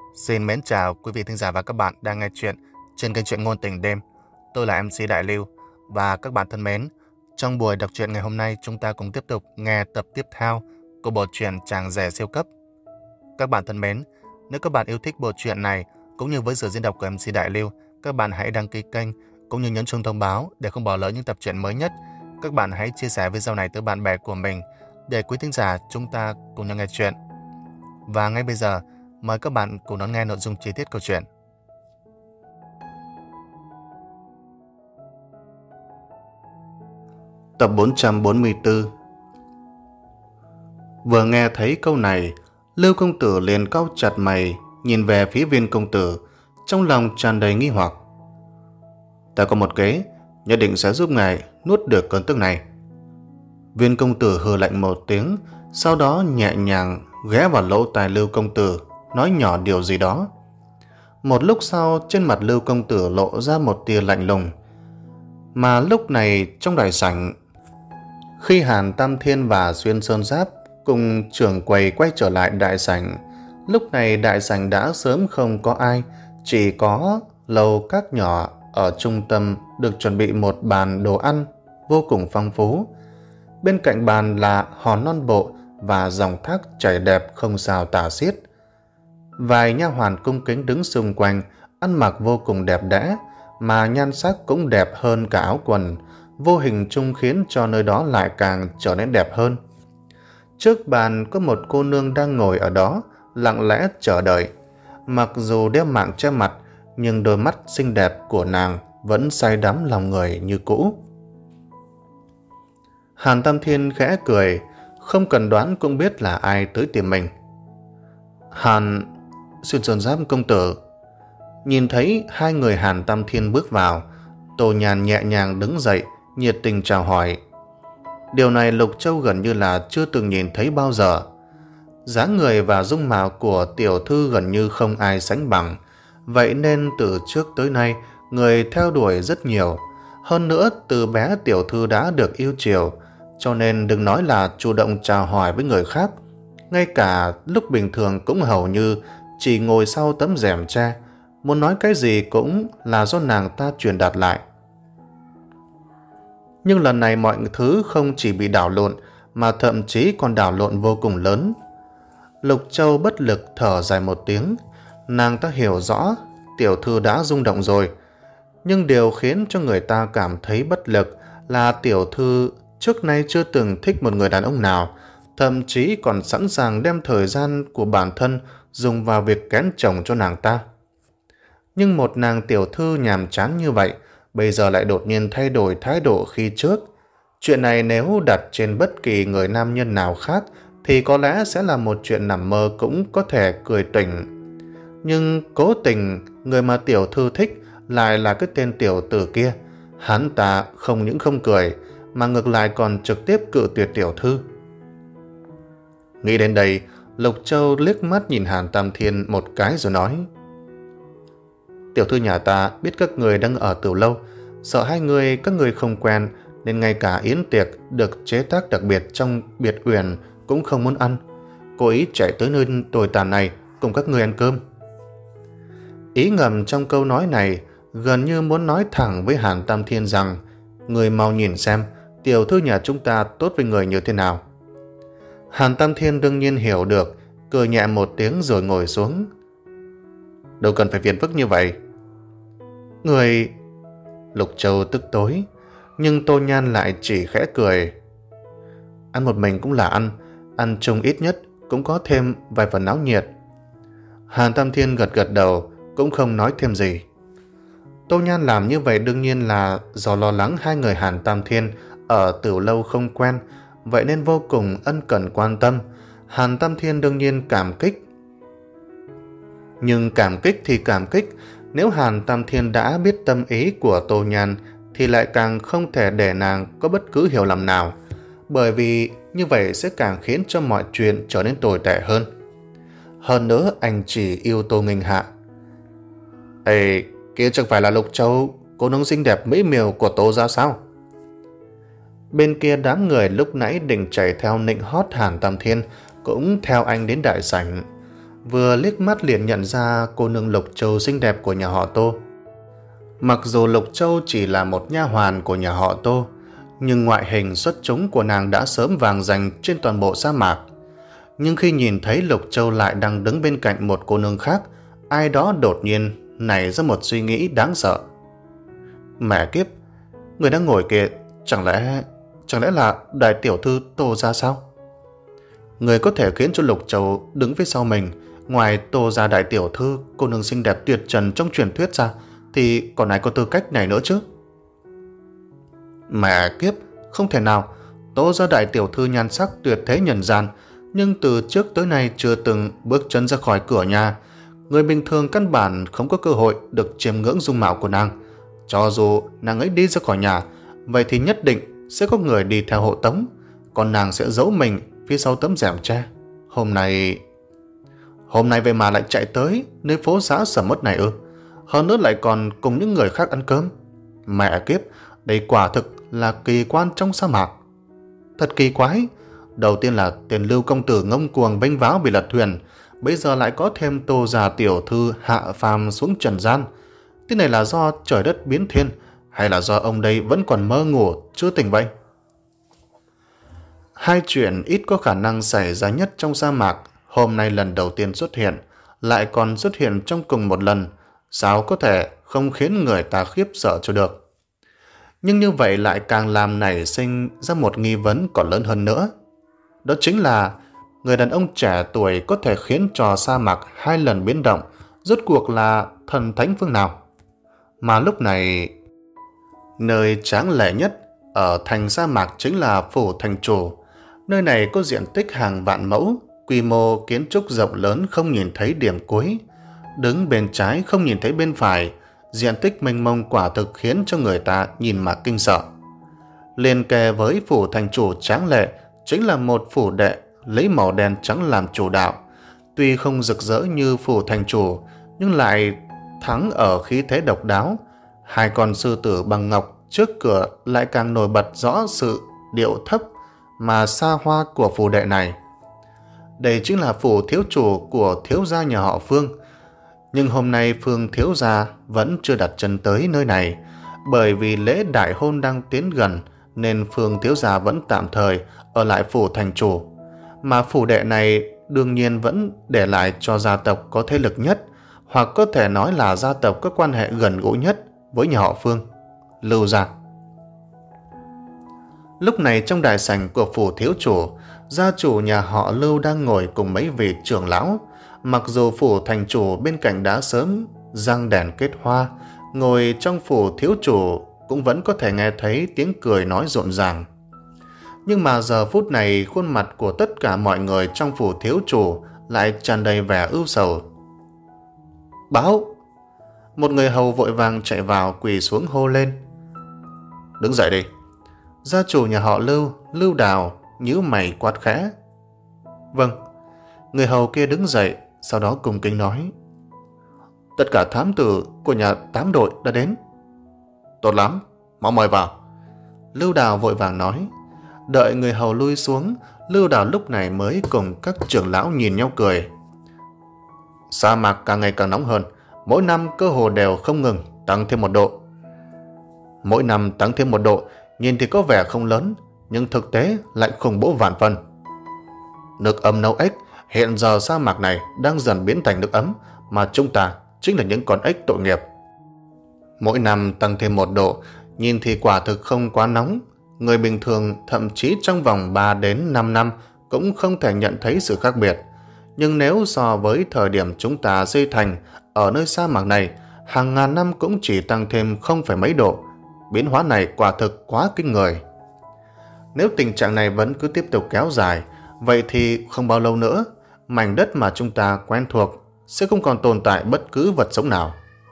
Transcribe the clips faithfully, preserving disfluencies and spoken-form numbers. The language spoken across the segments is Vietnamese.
Xin mến chào quý vị thính giả và các bạn đang nghe chuyện trên kênh truyện ngôn tình đêm. Tôi là em xê Đại Lưu và các bạn thân mến, trong buổi đọc truyện ngày hôm nay chúng ta cùng tiếp tục nghe tập tiếp theo của bộ truyện Chàng rể siêu cấp. Các bạn thân mến, nếu các bạn yêu thích bộ truyện này cũng như với sự diễn đọc của em xê Đại Lưu, các bạn hãy đăng ký kênh cũng như nhấn chuông thông báo để không bỏ lỡ những tập truyện mới nhất. Các bạn hãy chia sẻ video này tới bạn bè của mình để quý thính giả chúng ta cùng nhau nghe chuyện. Và ngay bây giờ, mời các bạn cùng đón nghe nội dung chi tiết câu chuyện. Tập bốn trăm bốn mươi tư. Vừa nghe thấy câu này, Lưu công tử liền cau chặt mày, nhìn về phía Viên công tử, trong lòng tràn đầy nghi hoặc. Ta có một kế, nhất định sẽ giúp ngài nuốt được cơn tức này. Viên công tử hừ lạnh một tiếng, sau đó nhẹ nhàng ghé vào lỗ tai Lưu công tử, nói nhỏ điều gì đó. Một lúc sau, trên mặt Lưu công tử lộ ra một tia lạnh lùng. Mà lúc này trong đại sảnh, khi Hàn Tam Thiên và Xuyên Sơn Giáp cùng trưởng quầy quay trở lại đại sảnh, lúc này đại sảnh đã sớm không có ai, chỉ có lầu các nhỏ ở trung tâm được chuẩn bị một bàn đồ ăn vô cùng phong phú. Bên cạnh bàn là hòn non bộ và dòng thác chảy đẹp không sao tả xiết. Vài nha hoàn cung kính đứng xung quanh, ăn mặc vô cùng đẹp đẽ, mà nhan sắc cũng đẹp hơn cả áo quần, vô hình chung khiến cho nơi đó lại càng trở nên đẹp hơn. Trước bàn có một cô nương đang ngồi ở đó, lặng lẽ chờ đợi. Mặc dù đeo mạng che mặt, nhưng đôi mắt xinh đẹp của nàng vẫn say đắm lòng người như cũ. Hàn Tam Thiên khẽ cười, không cần đoán cũng biết là ai tới tìm mình. Hàn... Xuyên Sơn Giáp công tử. Nhìn thấy hai người Hàn Tam Thiên bước vào, Tô Nhàn nhẹ nhàng đứng dậy, nhiệt tình chào hỏi. Điều này Lục Châu gần như là chưa từng nhìn thấy bao giờ. Dáng người và dung mạo của tiểu thư gần như không ai sánh bằng, vậy nên từ trước tới nay người theo đuổi rất nhiều. Hơn nữa từ bé tiểu thư đã được yêu chiều, cho nên đừng nói là chủ động chào hỏi với người khác, ngay cả lúc bình thường cũng hầu như chỉ ngồi sau tấm rèm tre, muốn nói cái gì cũng là do nàng ta truyền đạt lại. Nhưng lần này mọi thứ không chỉ bị đảo lộn, mà thậm chí còn đảo lộn vô cùng lớn. Lục Châu bất lực thở dài một tiếng, nàng ta hiểu rõ tiểu thư đã rung động rồi, nhưng điều khiến cho người ta cảm thấy bất lực là tiểu thư trước nay chưa từng thích một người đàn ông nào, thậm chí còn sẵn sàng đem thời gian của bản thân dùng vào việc kén chồng cho nàng ta. Nhưng một nàng tiểu thư nhàm chán như vậy, bây giờ lại đột nhiên thay đổi thái độ khi trước. Chuyện này nếu đặt trên bất kỳ người nam nhân nào khác thì có lẽ sẽ là một chuyện nằm mơ cũng có thể cười tỉnh. Nhưng cố tình người mà tiểu thư thích lại là cái tên tiểu tử kia. Hắn ta không những không cười, mà ngược lại còn trực tiếp cự tuyệt tiểu thư. Nghĩ đến đây, Lục Châu liếc mắt nhìn Hàn Tam Thiên một cái rồi nói: Tiểu thư nhà ta biết các người đang ở Tiểu Lâu, sợ hai người các người không quen, nên ngay cả yến tiệc được chế tác đặc biệt trong biệt uyển cũng không muốn ăn, cố ý chạy tới nơi tồi tàn này cùng các người ăn cơm. Ý ngầm trong câu nói này gần như muốn nói thẳng với Hàn Tam Thiên rằng: người mau nhìn xem tiểu thư nhà chúng ta tốt với người như thế nào. Hàn Tam Thiên đương nhiên hiểu được, cười nhẹ một tiếng rồi ngồi xuống. Đâu cần phải phiền phức như vậy. Người... Lục Châu tức tối, nhưng Tô Nhan lại chỉ khẽ cười. Ăn một mình cũng là ăn, ăn chung ít nhất cũng có thêm vài phần náo nhiệt. Hàn Tam Thiên gật gật đầu, cũng không nói thêm gì. Tô Nhan làm như vậy đương nhiên là do lo lắng hai người Hàn Tam Thiên ở Tiểu Lâu không quen, vậy nên vô cùng ân cần quan tâm. Hàn Tam Thiên đương nhiên cảm kích. Nhưng cảm kích thì cảm kích, nếu Hàn Tam Thiên đã biết tâm ý của Tô Nhan thì lại càng không thể để nàng có bất cứ hiểu lầm nào, bởi vì như vậy sẽ càng khiến cho mọi chuyện trở nên tồi tệ hơn. Hơn nữa anh chỉ yêu Tô Nghênh Hạ. Ê, kia chẳng phải là Lục Châu, cô nương xinh đẹp mỹ miều của Tô ra sao? Bên kia đám người lúc nãy định chạy theo nịnh hót Hàn Tam Thiên cũng theo anh đến đại sảnh. vừa liếc mắt liền nhận ra cô nương Lục Châu xinh đẹp của nhà họ Tô. Mặc dù Lục Châu chỉ là một nha hoàn của nhà họ Tô, nhưng ngoại hình xuất chúng của nàng đã sớm vàng dành trên toàn bộ sa mạc. Nhưng khi nhìn thấy Lục Châu lại đang đứng bên cạnh một cô nương khác, ai đó đột nhiên nảy ra một suy nghĩ đáng sợ. Mẹ kiếp, người đang ngồi kia chẳng lẽ chẳng lẽ là đại tiểu thư Tô gia sao? Người có thể khiến cho Lục Châu đứng phía sau mình, ngoài Tô gia đại tiểu thư, cô nương xinh đẹp tuyệt trần trong truyền thuyết ra, thì còn ai có tư cách này nữa chứ? Mẹ kiếp, không thể nào. Tô gia đại tiểu thư nhan sắc tuyệt thế nhân gian, nhưng từ trước tới nay chưa từng bước chân ra khỏi cửa nhà. Người bình thường căn bản không có cơ hội được chiêm ngưỡng dung mạo của nàng. Cho dù nàng ấy đi ra khỏi nhà, vậy thì nhất định sẽ có người đi theo hộ tống, còn nàng sẽ giấu mình phía sau tấm rèm tre. Hôm nay... Hôm nay vậy mà lại chạy tới nơi phố xã sầm uất này ư? Hơn nữa lại còn cùng những người khác ăn cơm. Mẹ kiếp, đây quả thực là kỳ quan trong sa mạc. Thật kỳ quái. Đầu tiên là tiền Lưu công tử ngông cuồng vênh váo bị lật thuyền, bây giờ lại có thêm Tô gia tiểu thư hạ phàm xuống trần gian. Thế này là do trời đất biến thiên, hay là do ông đây vẫn còn mơ ngủ chưa tỉnh vậy? Hai chuyện ít có khả năng xảy ra nhất trong sa mạc hôm nay lần đầu tiên xuất hiện, lại còn xuất hiện trong cùng một lần, sao có thể không khiến người ta khiếp sợ cho được? Nhưng như vậy lại càng làm nảy sinh ra một nghi vấn còn lớn hơn nữa. Đó chính là người đàn ông trẻ tuổi có thể khiến cho sa mạc hai lần biến động rốt cuộc là thần thánh phương nào? Mà lúc này, nơi tráng lệ nhất ở thành sa mạc chính là phủ thành chủ. Nơi này có diện tích hàng vạn mẫu, quy mô kiến trúc rộng lớn không nhìn thấy điểm cuối. Đứng bên trái không nhìn thấy bên phải, diện tích mênh mông quả thực khiến cho người ta nhìn mà kinh sợ. Liên kề với phủ thành chủ tráng lệ chính là một phủ đệ lấy màu đen trắng làm chủ đạo. Tuy không rực rỡ như phủ thành chủ, nhưng lại thắng ở khí thế độc đáo. Hai con sư tử bằng ngọc trước cửa lại càng nổi bật rõ sự điệu thấp mà xa hoa của phủ đệ này. Đây chính là phủ thiếu chủ của thiếu gia nhà họ Phương. Nhưng hôm nay Phương thiếu gia vẫn chưa đặt chân tới nơi này, bởi vì lễ đại hôn đang tiến gần nên Phương thiếu gia vẫn tạm thời ở lại phủ thành chủ. Mà phủ đệ này đương nhiên vẫn để lại cho gia tộc có thế lực nhất, hoặc có thể nói là gia tộc có quan hệ gần gũi nhất với nhà họ Phương, Lưu gia. Lúc này trong đại sảnh của phủ thiếu chủ, gia chủ nhà họ Lưu đang ngồi cùng mấy vị trưởng lão. Mặc dù phủ thành chủ bên cạnh đã sớm răng đèn kết hoa, ngồi trong phủ thiếu chủ cũng vẫn có thể nghe thấy tiếng cười nói rộn ràng. Nhưng mà giờ phút này khuôn mặt của tất cả mọi người trong phủ thiếu chủ lại tràn đầy vẻ ưu sầu. Báo! Một người hầu vội vàng chạy vào quỳ xuống hô lên. Đứng dậy đi! Gia chủ nhà họ Lưu, Lưu Đào, nhíu mày quát khẽ. Vâng. Người hầu kia đứng dậy, sau đó cung kính nói. Tất cả thám tử của nhà tám đội đã đến. Tốt lắm, mau mời vào. Lưu Đào vội vàng nói. Đợi người hầu lui xuống, Lưu Đào lúc này mới cùng các trưởng lão nhìn nhau cười. Sa mạc càng ngày càng nóng hơn, mỗi năm cơ hồ đều không ngừng tăng thêm một độ. Mỗi năm tăng thêm một độ, nhìn thì có vẻ không lớn, nhưng thực tế lại khủng bố vạn phần. Nước ấm nấu ếch, hiện giờ sa mạc này đang dần biến thành nước ấm, mà chúng ta chính là những con ếch tội nghiệp. Mỗi năm tăng thêm một độ, nhìn thì quả thực không quá nóng. Người bình thường thậm chí trong vòng ba đến năm năm cũng không thể nhận thấy sự khác biệt. Nhưng nếu so với thời điểm chúng ta xây thành ở nơi sa mạc này, hàng ngàn năm cũng chỉ tăng thêm không phải mấy độ. Biến hóa này quả thực quá kinh người. Nếu tình trạng này vẫn cứ tiếp tục kéo dài, vậy thì không bao lâu nữa, mảnh đất mà chúng ta quen thuộc sẽ không còn tồn tại bất cứ vật sống nào.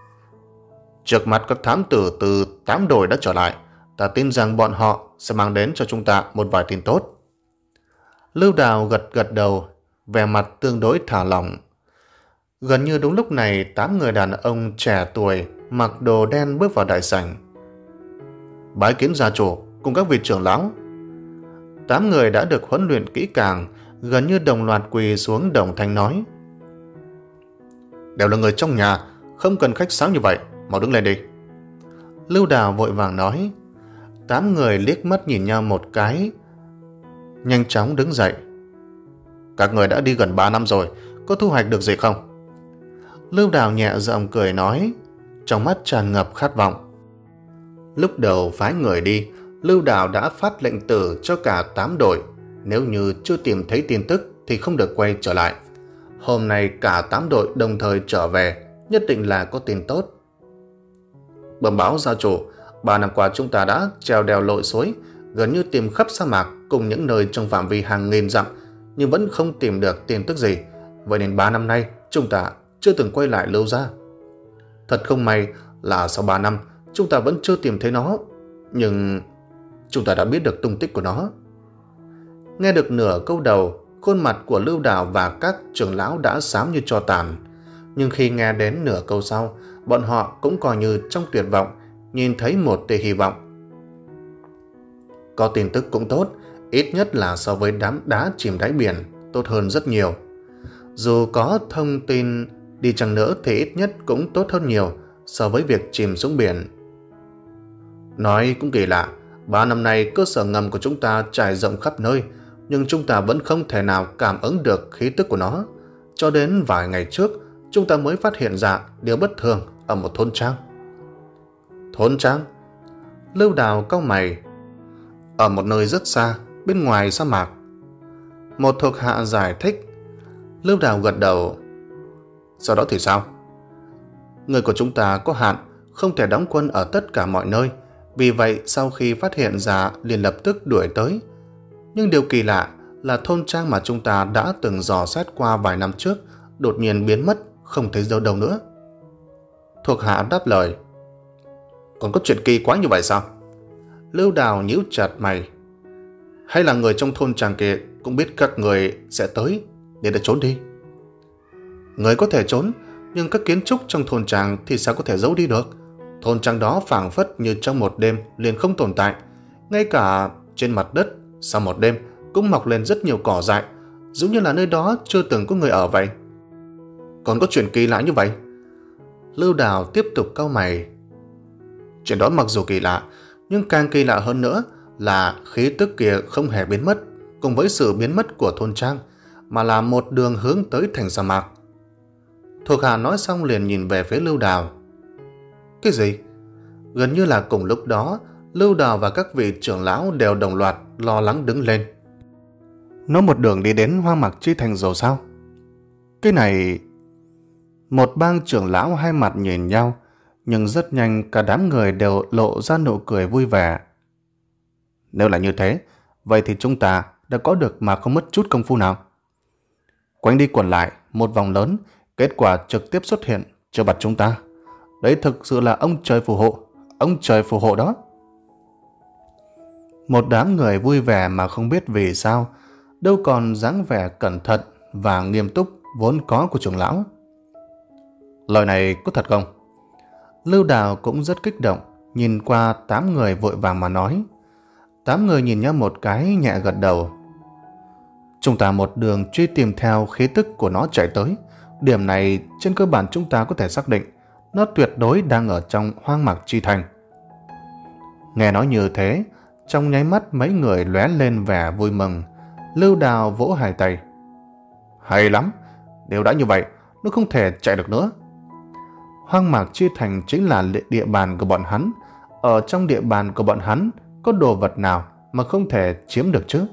Trước mặt các thám tử từ tám đội đã trở lại, ta tin rằng bọn họ sẽ mang đến cho chúng ta một vài tin tốt. Lưu Đào gật gật đầu, vẻ mặt tương đối thả lỏng. Gần như đúng lúc này, tám người đàn ông trẻ tuổi mặc đồ đen bước vào đại sảnh. Bái kiến gia chủ cùng các vị trưởng lão. Tám người đã được huấn luyện kỹ càng, gần như đồng loạt quỳ xuống đồng thanh nói. Đều là người trong nhà, không cần khách sáo như vậy, mau đứng lên đi. Lưu Đào vội vàng nói. Tám người liếc mắt nhìn nhau một cái, nhanh chóng đứng dậy. Các người đã đi gần ba năm rồi, có thu hoạch được gì không? Lưu Đào nhẹ giọng cười nói, trong mắt tràn ngập khát vọng. Lúc đầu phái người đi, Lưu Đào đã phát lệnh tử cho cả tám đội, nếu như chưa tìm thấy tin tức thì không được quay trở lại. Hôm nay cả tám đội đồng thời trở về, nhất định là có tin tốt. Bẩm báo gia chủ, ba năm qua chúng ta đã trèo đèo lội suối, gần như tìm khắp sa mạc cùng những nơi trong phạm vi hàng nghìn dặm, nhưng vẫn không tìm được tin tức gì. Vậy nên ba năm nay chúng ta chưa từng quay lại Lưu gia. Thật không may là sau ba năm chúng ta vẫn chưa tìm thấy nó, nhưng chúng ta đã biết được tung tích của nó. Nghe được nửa câu đầu, khuôn mặt của Lưu Đào và các trưởng lão đã xám như tro tàn. Nhưng khi nghe đến nửa câu sau, bọn họ cũng coi như trong tuyệt vọng, nhìn thấy một tia hy vọng. Có tin tức cũng tốt, ít nhất là so với đám đá chìm đáy biển, tốt hơn rất nhiều. Dù có thông tin đi chăng nữa thì ít nhất cũng tốt hơn nhiều so với việc chìm xuống biển. Nói cũng kỳ lạ, ba năm nay cơ sở ngầm của chúng ta trải rộng khắp nơi, nhưng chúng ta vẫn không thể nào cảm ứng được khí tức của nó. Cho đến vài ngày trước, chúng ta mới phát hiện ra điều bất thường ở một thôn trang. Thôn trang? Lưu Đào cau mày. Ở một nơi rất xa, bên ngoài sa mạc. Một thuộc hạ giải thích. Lưu Đào gật đầu. Sau đó thì sao? Người của chúng ta có hạn, không thể đóng quân ở tất cả mọi nơi. Vì vậy sau khi phát hiện ra liền lập tức đuổi tới. Nhưng điều kỳ lạ là thôn trang mà chúng ta đã từng dò xét qua vài năm trước đột nhiên biến mất, không thấy dấu đâu nữa. Thuộc hạ đáp lời. Còn có chuyện kỳ quái như vậy sao? Lưu Đào nhíu chặt mày. Hay là người trong thôn trang kia cũng biết các người sẽ tới để đã trốn đi? Người có thể trốn, nhưng các kiến trúc trong thôn trang thì sao có thể giấu đi được? Thôn trang đó phảng phất như trong một đêm liền không tồn tại. Ngay cả trên mặt đất sau một đêm cũng mọc lên rất nhiều cỏ dại, giống như là nơi đó chưa từng có người ở vậy. Còn có chuyện kỳ lạ như vậy? Lưu Đào tiếp tục cau mày. Chuyện đó mặc dù kỳ lạ, nhưng càng kỳ lạ hơn nữa là khí tức kia không hề biến mất cùng với sự biến mất của thôn trang, mà là một đường hướng tới thành sa mạc. Thuộc hạ nói xong liền nhìn về phía Lưu Đào. Cái gì? Gần như là cùng lúc đó, Lưu Đào và các vị trưởng lão đều đồng loạt lo lắng đứng lên. Nó một đường đi đến Hoang Mạc Chi Thành rồi sao? Cái này... Một bang trưởng lão hai mặt nhìn nhau, nhưng rất nhanh cả đám người đều lộ ra nụ cười vui vẻ. Nếu là như thế, vậy thì chúng ta đã có được mà không mất chút công phu nào. Quanh đi quẩn lại một vòng lớn, kết quả trực tiếp xuất hiện trước mặt chúng ta. Đấy thực sự là ông trời phù hộ, ông trời phù hộ đó. Một đám người vui vẻ mà không biết vì sao, đâu còn dáng vẻ cẩn thận và nghiêm túc vốn có của trưởng lão. Lời này có thật không? Lưu Đào cũng rất kích động, nhìn qua tám người vội vàng mà nói. Tám người nhìn nhau một cái nhẹ gật đầu. Chúng ta một đường truy tìm theo khí tức của nó chạy tới. Điểm này trên cơ bản chúng ta có thể xác định nó tuyệt đối đang ở trong Hoang Mạc Chi Thành. Nghe nói như thế, trong nháy mắt mấy người lóe lên vẻ vui mừng. Lưu Đào vỗ hai tay. Hay lắm, nếu đã như vậy, nó không thể chạy được nữa. Hoang Mạc Chi Thành chính là địa bàn của bọn hắn. Ở trong địa bàn của bọn hắn có đồ vật nào mà không thể chiếm được chứ?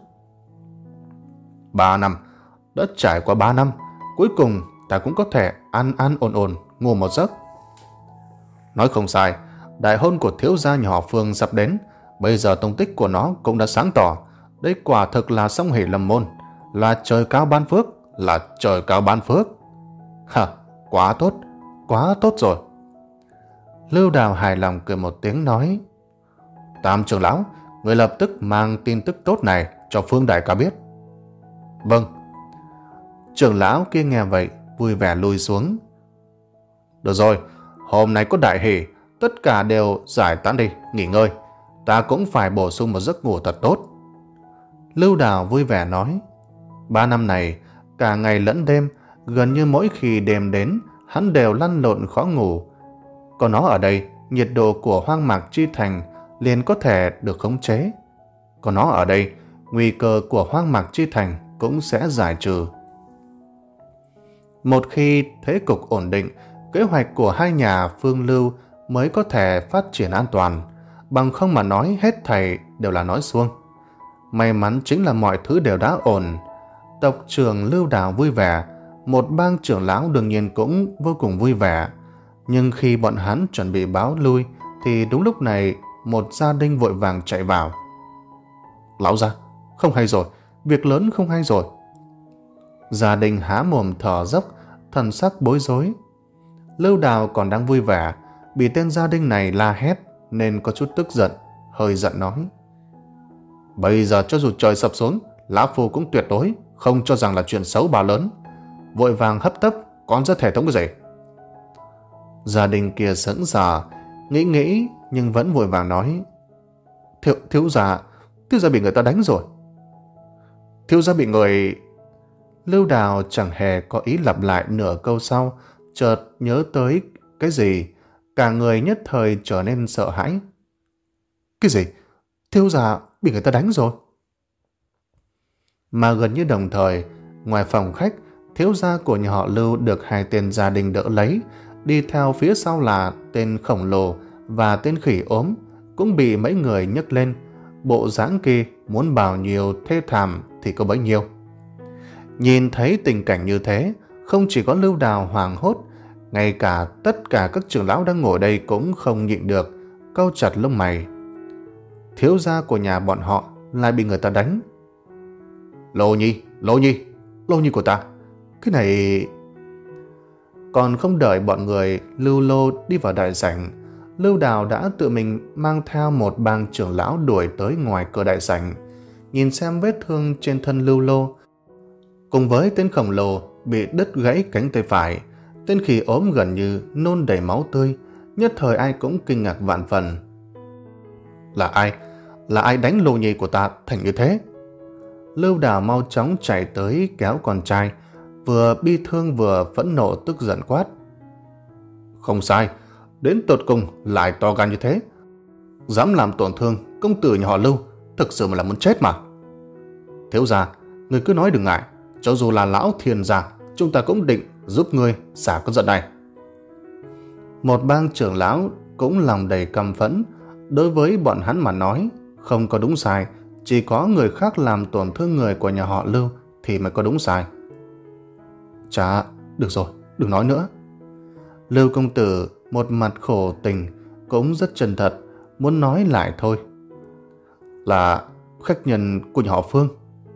Ba năm, đã trải qua ba năm, cuối cùng ta cũng có thể an an ổn ổn ngủ một giấc. Nói không sai, đại hôn của thiếu gia nhà họ Phương sắp đến. Bây giờ tung tích của nó cũng đã sáng tỏ. Đây quả thực là song hỷ lâm môn, là trời cao ban phước, là trời cao ban phước. Hả, quá tốt, quá tốt rồi. Lưu Đào hài lòng cười một tiếng nói. Tam trưởng lão, người lập tức mang tin tức tốt này cho Phương đại ca biết. Vâng. Trưởng lão kia nghe vậy vui vẻ lui xuống. Được rồi, hôm nay có đại hỷ, tất cả đều giải tán đi, nghỉ ngơi. Ta cũng phải bổ sung một giấc ngủ thật tốt. Lưu Đào vui vẻ nói. Ba năm này, cả ngày lẫn đêm, gần như mỗi khi đêm đến, hắn đều lăn lộn khó ngủ. Có nó ở đây, nhiệt độ của hoang mạc chi thành liền có thể được khống chế. Có nó ở đây, nguy cơ của hoang mạc chi thành cũng sẽ giải trừ. Một khi thế cục ổn định, kế hoạch của hai nhà Phương Lưu mới có thể phát triển an toàn, bằng không mà nói hết thảy đều là nói suông. May mắn chính là mọi thứ đều đã ổn. Tộc trưởng Lưu Đào vui vẻ, một bang trưởng lão đương nhiên cũng vô cùng vui vẻ. Nhưng khi bọn hắn chuẩn bị báo lui, thì đúng lúc này một gia đình vội vàng chạy vào. Lão gia, không hay rồi, việc lớn không hay rồi. Gia đình há mồm thở dốc, thần sắc bối rối. Lưu Đào còn đang vui vẻ, bị tên gia đình này la hét nên có chút tức giận, hơi giận nói: Bây giờ cho dù trời sập xuống, lão phu cũng tuyệt đối không cho rằng là chuyện xấu bao lớn. Vội vàng hấp tấp, con rất thể thống cái gì? Gia đình kia sững sờ, nghĩ nghĩ nhưng vẫn vội vàng nói: Thiếu, thiếu gia, thiếu gia bị người ta đánh rồi. Thiếu gia bị người... Lưu Đào chẳng hề có ý lặp lại nửa câu sau, chợt nhớ tới cái gì, cả người nhất thời trở nên sợ hãi. Cái gì? Thiếu gia bị người ta đánh rồi? Mà gần như đồng thời, ngoài phòng khách, thiếu gia của nhà họ Lưu được hai tên gia đình đỡ lấy, đi theo phía sau là tên khổng lồ và tên khỉ ốm, cũng bị mấy người nhấc lên. Bộ dáng kia muốn bao nhiêu thê thảm thì có bấy nhiêu. Nhìn thấy tình cảnh như thế, không chỉ có Lưu Đào hoảng hốt, ngay cả tất cả các trưởng lão đang ngồi đây cũng không nhịn được, cau chặt lông mày. Thiếu gia của nhà bọn họ lại bị người ta đánh. Lô Nhi, Lô Nhi, Lô Nhi của ta, cái này... Còn không đợi bọn người Lưu Lô đi vào đại sảnh, Lưu Đào đã tự mình mang theo một bang trưởng lão đuổi tới ngoài cửa đại sảnh, nhìn xem vết thương trên thân Lưu Lô. Cùng với tên khổng lồ bị đứt gãy cánh tay phải, tên khỉ ốm gần như nôn đầy máu tươi, nhất thời ai cũng kinh ngạc vạn phần. Là ai? Là ai đánh Lô Nhi của ta thành như thế? Lưu Đào mau chóng chạy tới kéo con trai, vừa bi thương vừa phẫn nộ tức giận quát: Không sai, đến tột cùng lại to gan như thế, dám làm tổn thương công tử nhà họ Lưu, thực sự mà là muốn chết mà. Thiếu gia, người cứ nói đừng ngại, cho dù là lão thiên gia, chúng ta cũng định giúp ngươi xả cơn giận này. Một bang trưởng lão cũng lòng đầy căm phẫn. Đối với bọn hắn mà nói, không có đúng sai, chỉ có người khác làm tổn thương người của nhà họ Lưu thì mới có đúng sai. Chà, được rồi, đừng nói nữa. Lưu công tử một mặt khổ tình, cũng rất chân thật, muốn nói lại thôi. Là khách nhân của nhà họ Phương.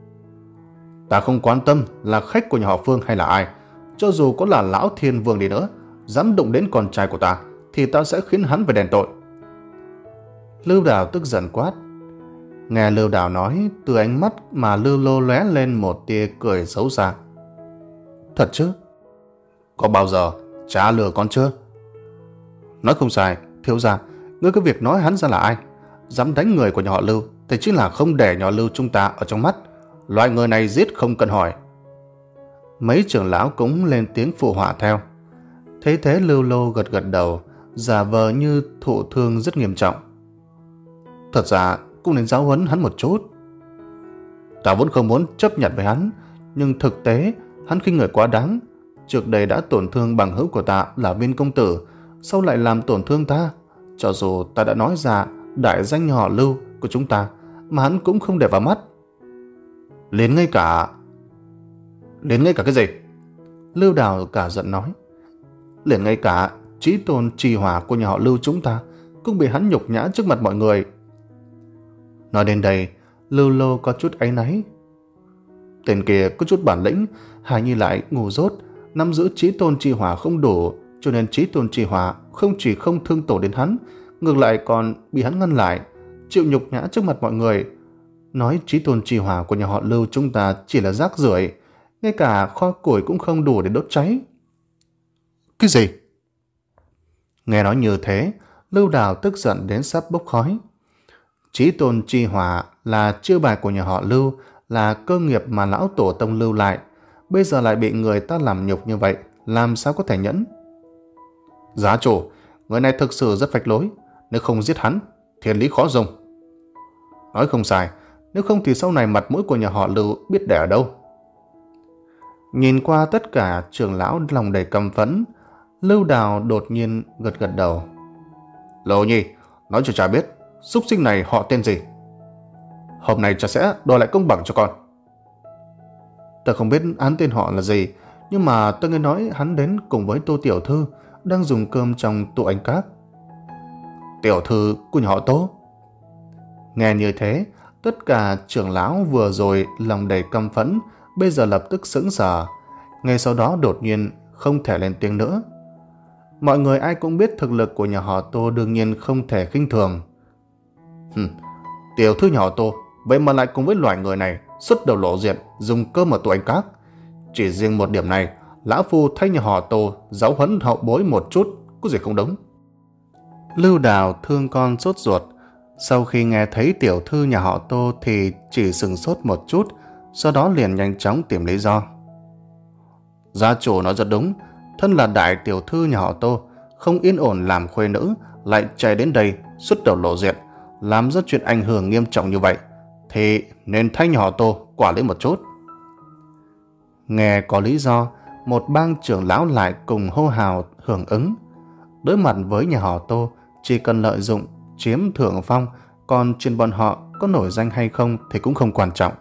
Ta không quan tâm là khách của nhà họ Phương hay là ai, cho dù có là lão thiên vương đi nữa, dám đụng đến con trai của ta thì ta sẽ khiến hắn phải đền tội. Lưu Đào tức giận quát. Nghe Lưu Đào nói, từ ánh mắt mà Lưu Lô lóe lên một tia cười xấu xa. Thật chứ? Có bao giờ cha lừa con chưa? Nói không sai, thiếu gia, ngươi cứ việc nói hắn ra là ai, dám đánh người của nhà họ Lưu thì chính là không để nhà họ Lưu chúng ta ở trong mắt. Loại người này giết không cần hỏi. Mấy trưởng lão cũng lên tiếng phụ họa theo. Thấy thế Lưu Lô gật gật đầu, giả vờ như thụ thương rất nghiêm trọng. Thật ra cũng nên giáo huấn hắn một chút. Ta vốn không muốn chấp nhận với hắn, nhưng thực tế hắn khinh người quá đáng. Trước đây đã tổn thương bằng hữu của ta là Viên công tử, sau lại làm tổn thương ta. Cho dù ta đã nói ra đại danh nhà họ Lưu của chúng ta, mà hắn cũng không để vào mắt. Đến ngay cả... Đến ngay cả cái gì? Lưu Đào cả giận nói. Liền ngay cả chí tôn trì hỏa của nhà họ Lưu chúng ta cũng bị hắn nhục nhã trước mặt mọi người. Nói đến đây, Lưu Lô có chút áy náy. Tên kia có chút bản lĩnh, Hải Nhi lại ngu dốt, nắm giữ chí tôn trì hỏa không đủ, cho nên chí tôn trì hỏa không chỉ không thương tổn đến hắn, ngược lại còn bị hắn ngăn lại, chịu nhục nhã trước mặt mọi người. Nói chí tôn trì hỏa của nhà họ Lưu chúng ta chỉ là rác rưởi, ngay cả kho củi cũng không đủ để đốt cháy. Cái gì? Nghe nói như thế, Lưu Đào tức giận đến sắp bốc khói. Chí tôn trì hỏa là chiêu bài của nhà họ Lưu, là cơ nghiệp mà lão tổ tông lưu lại, bây giờ lại bị người ta làm nhục như vậy, làm sao có thể nhẫn? Giá chủ, người này thực sự rất phách lối, nếu không giết hắn, thiên lý khó dùng. Nói không sai, nếu không thì sau này mặt mũi của nhà họ Lưu biết để ở đâu. Nhìn qua tất cả trưởng lão lòng đầy căm phẫn, Lưu Đào đột nhiên gật gật đầu. Lô Nhi, nói cho cha biết, súc sinh này họ tên gì? Hôm nay cha sẽ đòi lại công bằng cho con. Ta không biết án tên họ là gì, nhưng mà ta nghe nói hắn đến cùng với Tô Tiểu Thư đang dùng cơm trong tụ Anh Các. Tiểu thư của nhà họ Tô? Nghe như thế, tất cả trưởng lão vừa rồi lòng đầy căm phẫn bây giờ lập tức sững sờ, ngay sau đó đột nhiên không thể lên tiếng nữa. Mọi người ai cũng biết thực lực của nhà họ Tô đương nhiên không thể khinh thường. Hừm, tiểu thư nhà họ Tô vậy mà lại cùng với loại người này xuất đầu lộ diện dùng cơm ở tụ Anh Các. Chỉ riêng một điểm này, lão phu thay nhà họ Tô giáo huấn hậu bối một chút có gì không đúng. Lưu Đào thương con sốt ruột, sau khi nghe thấy tiểu thư nhà họ Tô thì chỉ sừng sốt một chút, sau đó liền nhanh chóng tìm lý do. Gia chủ nói rất đúng, thân là đại tiểu thư nhà họ Tô, không yên ổn làm khuê nữ, lại chạy đến đây xuất đầu lộ diện, làm ra chuyện ảnh hưởng nghiêm trọng như vậy, thì nên thay nhà họ Tô quả lý một chút. Nghe có lý do, một bang trưởng lão lại cùng hô hào hưởng ứng. Đối mặt với nhà họ Tô, chỉ cần lợi dụng chiếm thượng phong, còn trên bọn họ có nổi danh hay không thì cũng không quan trọng.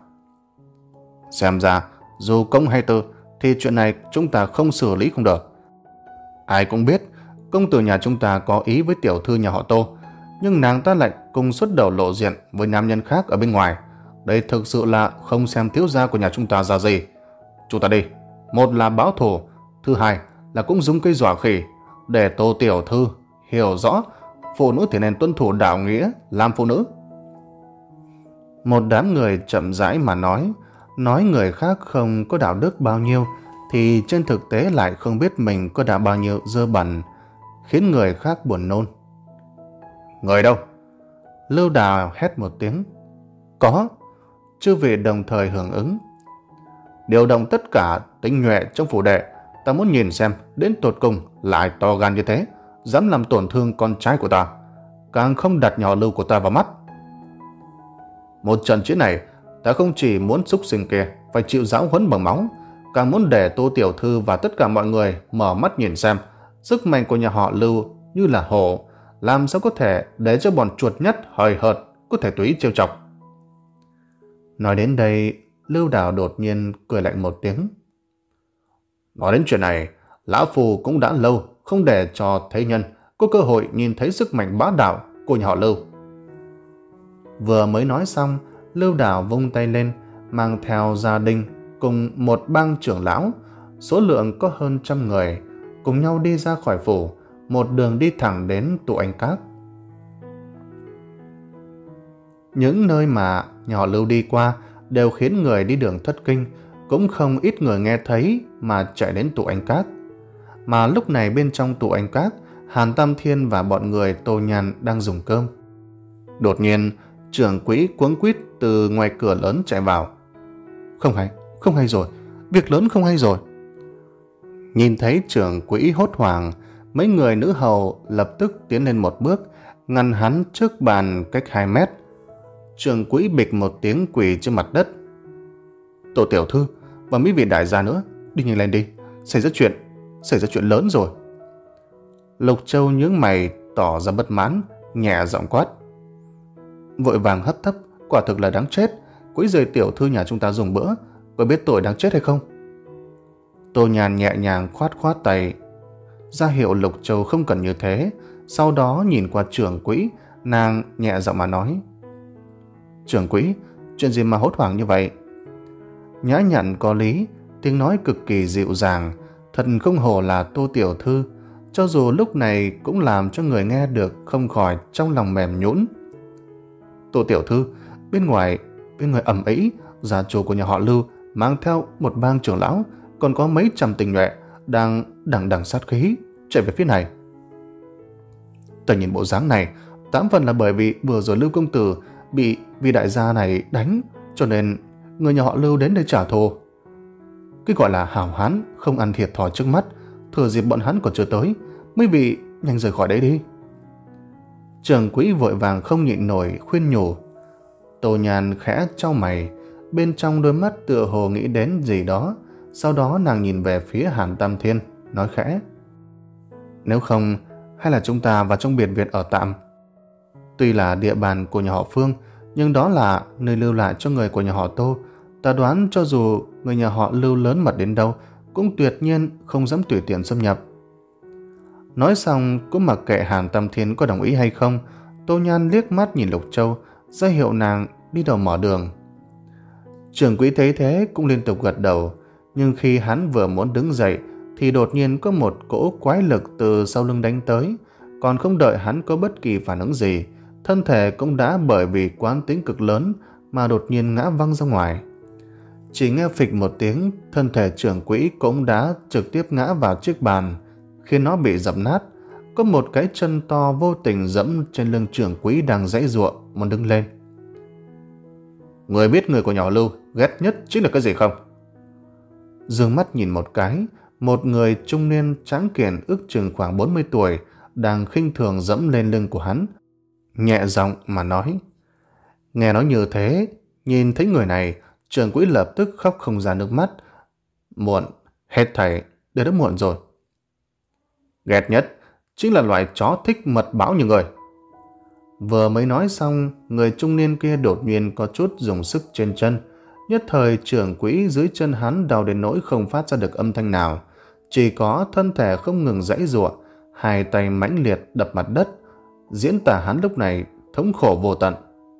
Xem ra dù công hay tư thì chuyện này chúng ta không xử lý không được. Ai cũng biết công tử nhà chúng ta có ý với tiểu thư nhà họ Tô, nhưng nàng ta lại cùng xuất đầu lộ diện với nam nhân khác ở bên ngoài. Đây thực sự là không xem thiếu gia của nhà chúng ta ra gì. Chúng ta đi, một là báo thù, thứ hai là cũng dùng cây dọa khỉ, để Tô tiểu thư hiểu rõ phụ nữ thì nên tuân thủ đạo nghĩa làm phụ nữ. Một đám người chậm rãi mà nói, nói người khác không có đạo đức bao nhiêu thì trên thực tế lại không biết mình có đã bao nhiêu dơ bẩn, khiến người khác buồn nôn. Người đâu? Lưu Đào hét một tiếng. Có. Chư vị đồng thời hưởng ứng. Điều động tất cả tinh nhuệ trong phủ đệ, ta muốn nhìn xem đến tột cùng lại to gan như thế, dám làm tổn thương con trai của ta, càng không đặt nhỏ Lưu của ta vào mắt. Một trận chiến này, ta không chỉ muốn xúc sinh kia phải chịu giáo huấn bằng máu, càng muốn để Tô tiểu thư và tất cả mọi người mở mắt nhìn xem sức mạnh của nhà họ Lưu như là hổ, làm sao có thể để cho bọn chuột nhất hời hợt có thể tùy trêu chọc. Nói đến đây, Lưu Đào đột nhiên cười lạnh một tiếng. Nói đến chuyện này, lão phu cũng đã lâu không để cho thế nhân có cơ hội nhìn thấy sức mạnh bá đạo của nhà họ Lưu. Vừa mới nói xong, Lưu Đào vung tay lên, mang theo gia đình cùng một bang trưởng lão, số lượng có hơn trăm người, cùng nhau đi ra khỏi phủ, một đường đi thẳng đến tụ Anh Các. Những nơi mà nhà họ Lưu đi qua đều khiến người đi đường thất kinh, cũng không ít người nghe thấy mà chạy đến tụ Anh Các. Mà lúc này bên trong tụ Anh Các, Hàn Tam Thiên và bọn người Tô Nhàn đang dùng cơm. Đột nhiên, trưởng quỹ cuống quýt từ ngoài cửa lớn chạy vào. Không hay, không hay rồi, việc lớn không hay rồi. Nhìn thấy trưởng quỹ hốt hoảng, mấy người nữ hầu lập tức tiến lên một bước, ngăn hắn trước bàn cách hai mét. Trưởng quỹ bịch một tiếng quỳ trên mặt đất. Tô tiểu thư và mấy vị đại gia nữa, đi nhanh lên đi, xảy ra chuyện, xảy ra chuyện lớn rồi. Lục Châu nhướng mày tỏ ra bất mãn, nhẹ giọng quát. Vội vàng hấp tấp, quả thực là đáng chết, quấy rầy tiểu thư nhà chúng ta dùng bữa, có biết tội đáng chết hay không? Tô Nhàn nhẹ nhàng khoát khoát tay, ra hiệu Lục Châu không cần như thế. Sau đó nhìn qua trưởng quỹ, nàng nhẹ giọng mà nói. Trưởng quỹ, chuyện gì mà hốt hoảng như vậy? Nhã nhặn có lý, tiếng nói cực kỳ dịu dàng, thật không hổ là Tô tiểu thư, cho dù lúc này cũng làm cho người nghe được không khỏi trong lòng mềm nhũn. Tô tiểu thư, bên ngoài bên ngoài ầm ĩ, gia chủ của nhà họ Lưu mang theo một bang trưởng lão, còn có mấy trăm tinh nhuệ đang đằng đằng sát khí chạy về phía này. Ta nhìn bộ dáng này, tám phần là bởi vì vừa rồi Lưu công tử bị vị đại gia này đánh, cho nên người nhà họ Lưu đến đây trả thù. Cái gọi là hảo hán không ăn thiệt thòi trước mắt, thừa dịp bọn hắn còn chưa tới, mấy vị nhanh rời khỏi đấy đi. Trưởng quỹ vội vàng không nhịn nổi khuyên nhủ. Tô Nhan khẽ chau mày, bên trong đôi mắt tựa hồ nghĩ đến gì đó. Sau đó nàng nhìn về phía Hàn Tam Thiên, nói khẽ: Nếu không, hay là chúng ta vào trong biệt viện ở tạm. Tuy là địa bàn của nhà họ Phương, nhưng đó là nơi lưu lại cho người của nhà họ Tô. Ta đoán cho dù người nhà họ Lưu lớn mật đến đâu, cũng tuyệt nhiên không dám tùy tiện xâm nhập. Nói xong, cũng mặc kệ Hàn Tam Thiên có đồng ý hay không, Tô Nhan liếc mắt nhìn Lục Châu, ra hiệu nàng đi đầu mở đường. Trưởng quỹ thấy thế cũng liên tục gật đầu, nhưng khi hắn vừa muốn đứng dậy thì đột nhiên có một cỗ quái lực từ sau lưng đánh tới. Còn không đợi hắn có bất kỳ phản ứng gì, thân thể cũng đã bởi vì quán tính cực lớn mà đột nhiên ngã văng ra ngoài. Chỉ nghe phịch một tiếng, thân thể trưởng quỹ cũng đã trực tiếp ngã vào chiếc bàn, khiến nó bị dập nát. Có một cái chân to vô tình dẫm trên lưng trưởng quỹ đang giãy giụa muốn đứng lên. Người biết người của nhà họ Lưu ghét nhất chính là cái gì không? Dương mắt nhìn một cái, một người trung niên tráng kiện ước chừng khoảng bốn mươi tuổi đang khinh thường dẫm lên lưng của hắn, nhẹ giọng mà nói. Nghe nói như thế, nhìn thấy người này, trưởng quỹ lập tức khóc không ra nước mắt. Muộn, hết thảy đều đã muộn rồi. Ghét nhất chính là loại chó thích mật báo như người. Vừa mới nói xong, người trung niên kia đột nhiên có chút dùng sức trên chân. Nhất thời trưởng quỹ dưới chân hắn đau đến nỗi không phát ra được âm thanh nào, chỉ có thân thể không ngừng giãy giụa, hai tay mãnh liệt đập mặt đất, diễn tả hắn lúc này thống khổ vô tận.